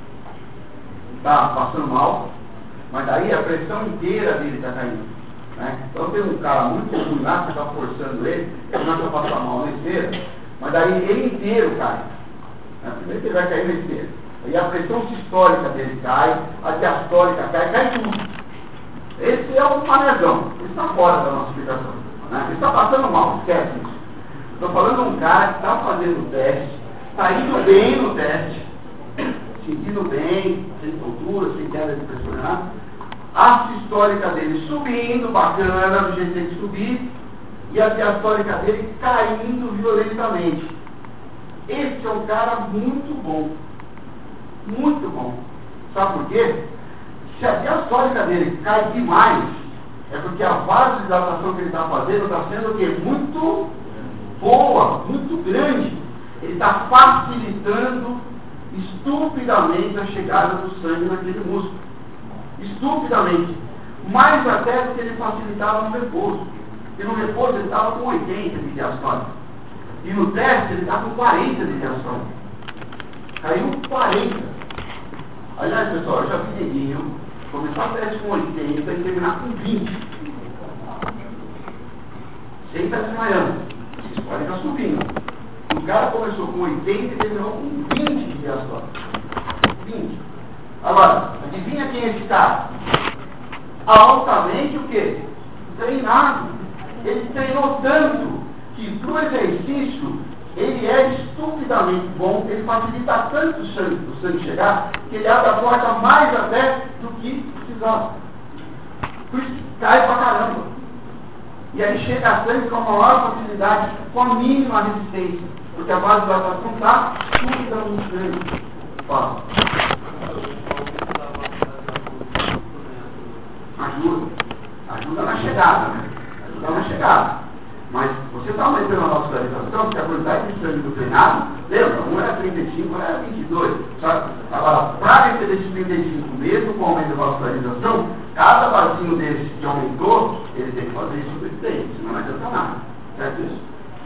está passando mal, mas daí a pressão inteira dele está caindo. Né? Então tem um cara muito ruim lá que está forçando ele, ele começa a passar mal na esteira, mas daí ele inteiro cai. Né? Primeiro ele vai cair na esteira. Aí a pressão sistólica dele cai, a diastólica cai, cai tudo. Esse é um manezão, isso está fora da nossa explicação. Né? Ele está passando mal, esquece isso. Estou falando de um cara que está fazendo o teste, está indo bem no teste, sentindo bem, sem tontura, sem queda de pressão, né? A sistólica dele subindo, bacana, do jeito que tem que subir, e a diastólica dele caindo violentamente. Esse é um cara muito bom. Muito bom. Sabe por quê? Se a diastólica dele cai demais, é porque a vasodilatação que ele está fazendo está sendo o quê? Muito boa, muito grande. Ele está facilitando estupidamente a chegada do sangue naquele músculo. Estupidamente. Mais até do que ele facilitava no repouso. E no repouso ele estava com oitenta de diastólica. E no teste ele está com quarenta de diastólica. Caiu quarenta. Aliás, pessoal, eu já vi neguinho começar o teste com oitenta e terminar com vinte. Sem estar desmaiando. A história está subindo. O o cara começou com oitenta e terminou com vinte de diastólico. vinte. Agora, adivinha quem é esse cara? Altamente o quê? Treinado. Ele treinou tanto que para o exercício ele é estupidamente bom, ele facilita tanto o sangue, o sangue chegar, que ele abre a porta mais até do que precisava. Por isso que cai pra caramba. E aí chega a sangue com a maior facilidade, com a mínima resistência, porque a base da atração está estupidamente grande. Fala. Ajuda. Ajuda na chegada, né? Ajuda na chegada. Mas você está aumentando a vascularização, porque a quantidade de sangue do treinado, lembra, um era trinta e cinco, um era vinte e dois. Sabe? Agora, para vencer desses trinta e cinco, mesmo com o aumento da vascularização, cada vasinho desse que aumentou, ele tem que fazer isso muito bem, senão não adianta nada. Certo isso?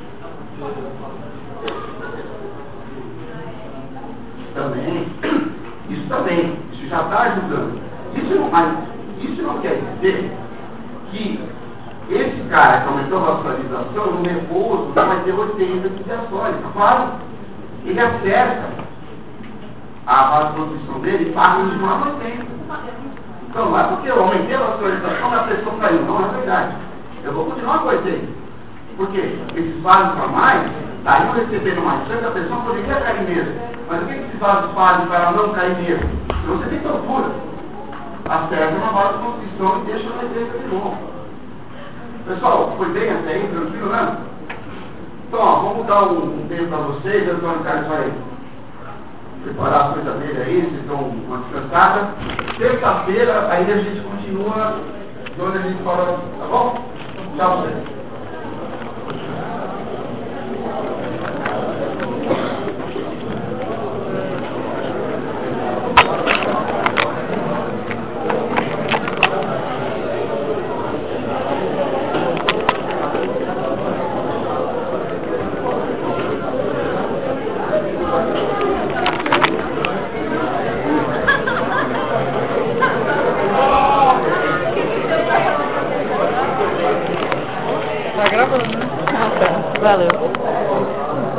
Também, isso também, isso já está ajudando. Isso não, mas isso não quer dizer que esse cara que aumentou a vascularização, no repouso, vai ter oitenta de diastólica. Claro, ele acerta a vasodilatação dele e para continuar oitenta. Então, não é porque eu aumentei a vascularização, a pressão caiu. Não, é verdade. Eu vou continuar com oitenta. Porque esses vasos a mais, estariam recebendo mais sangue, a pressão poderia cair mesmo. Mas o que esses vasos fazem para não cair mesmo? Se você tem tortura, acerta uma vasoconstrição e deixa na oitenta de novo. Pessoal, foi bem até aí, tranquilo, né? Então, ó, vamos dar um, um tempo para vocês, o Antônio Carlos vai preparar as coisas dele aí, vocês dão uma descansada. Terça-feira, aí a gente continua de onde a gente parou, tá bom? Tchau, vocês.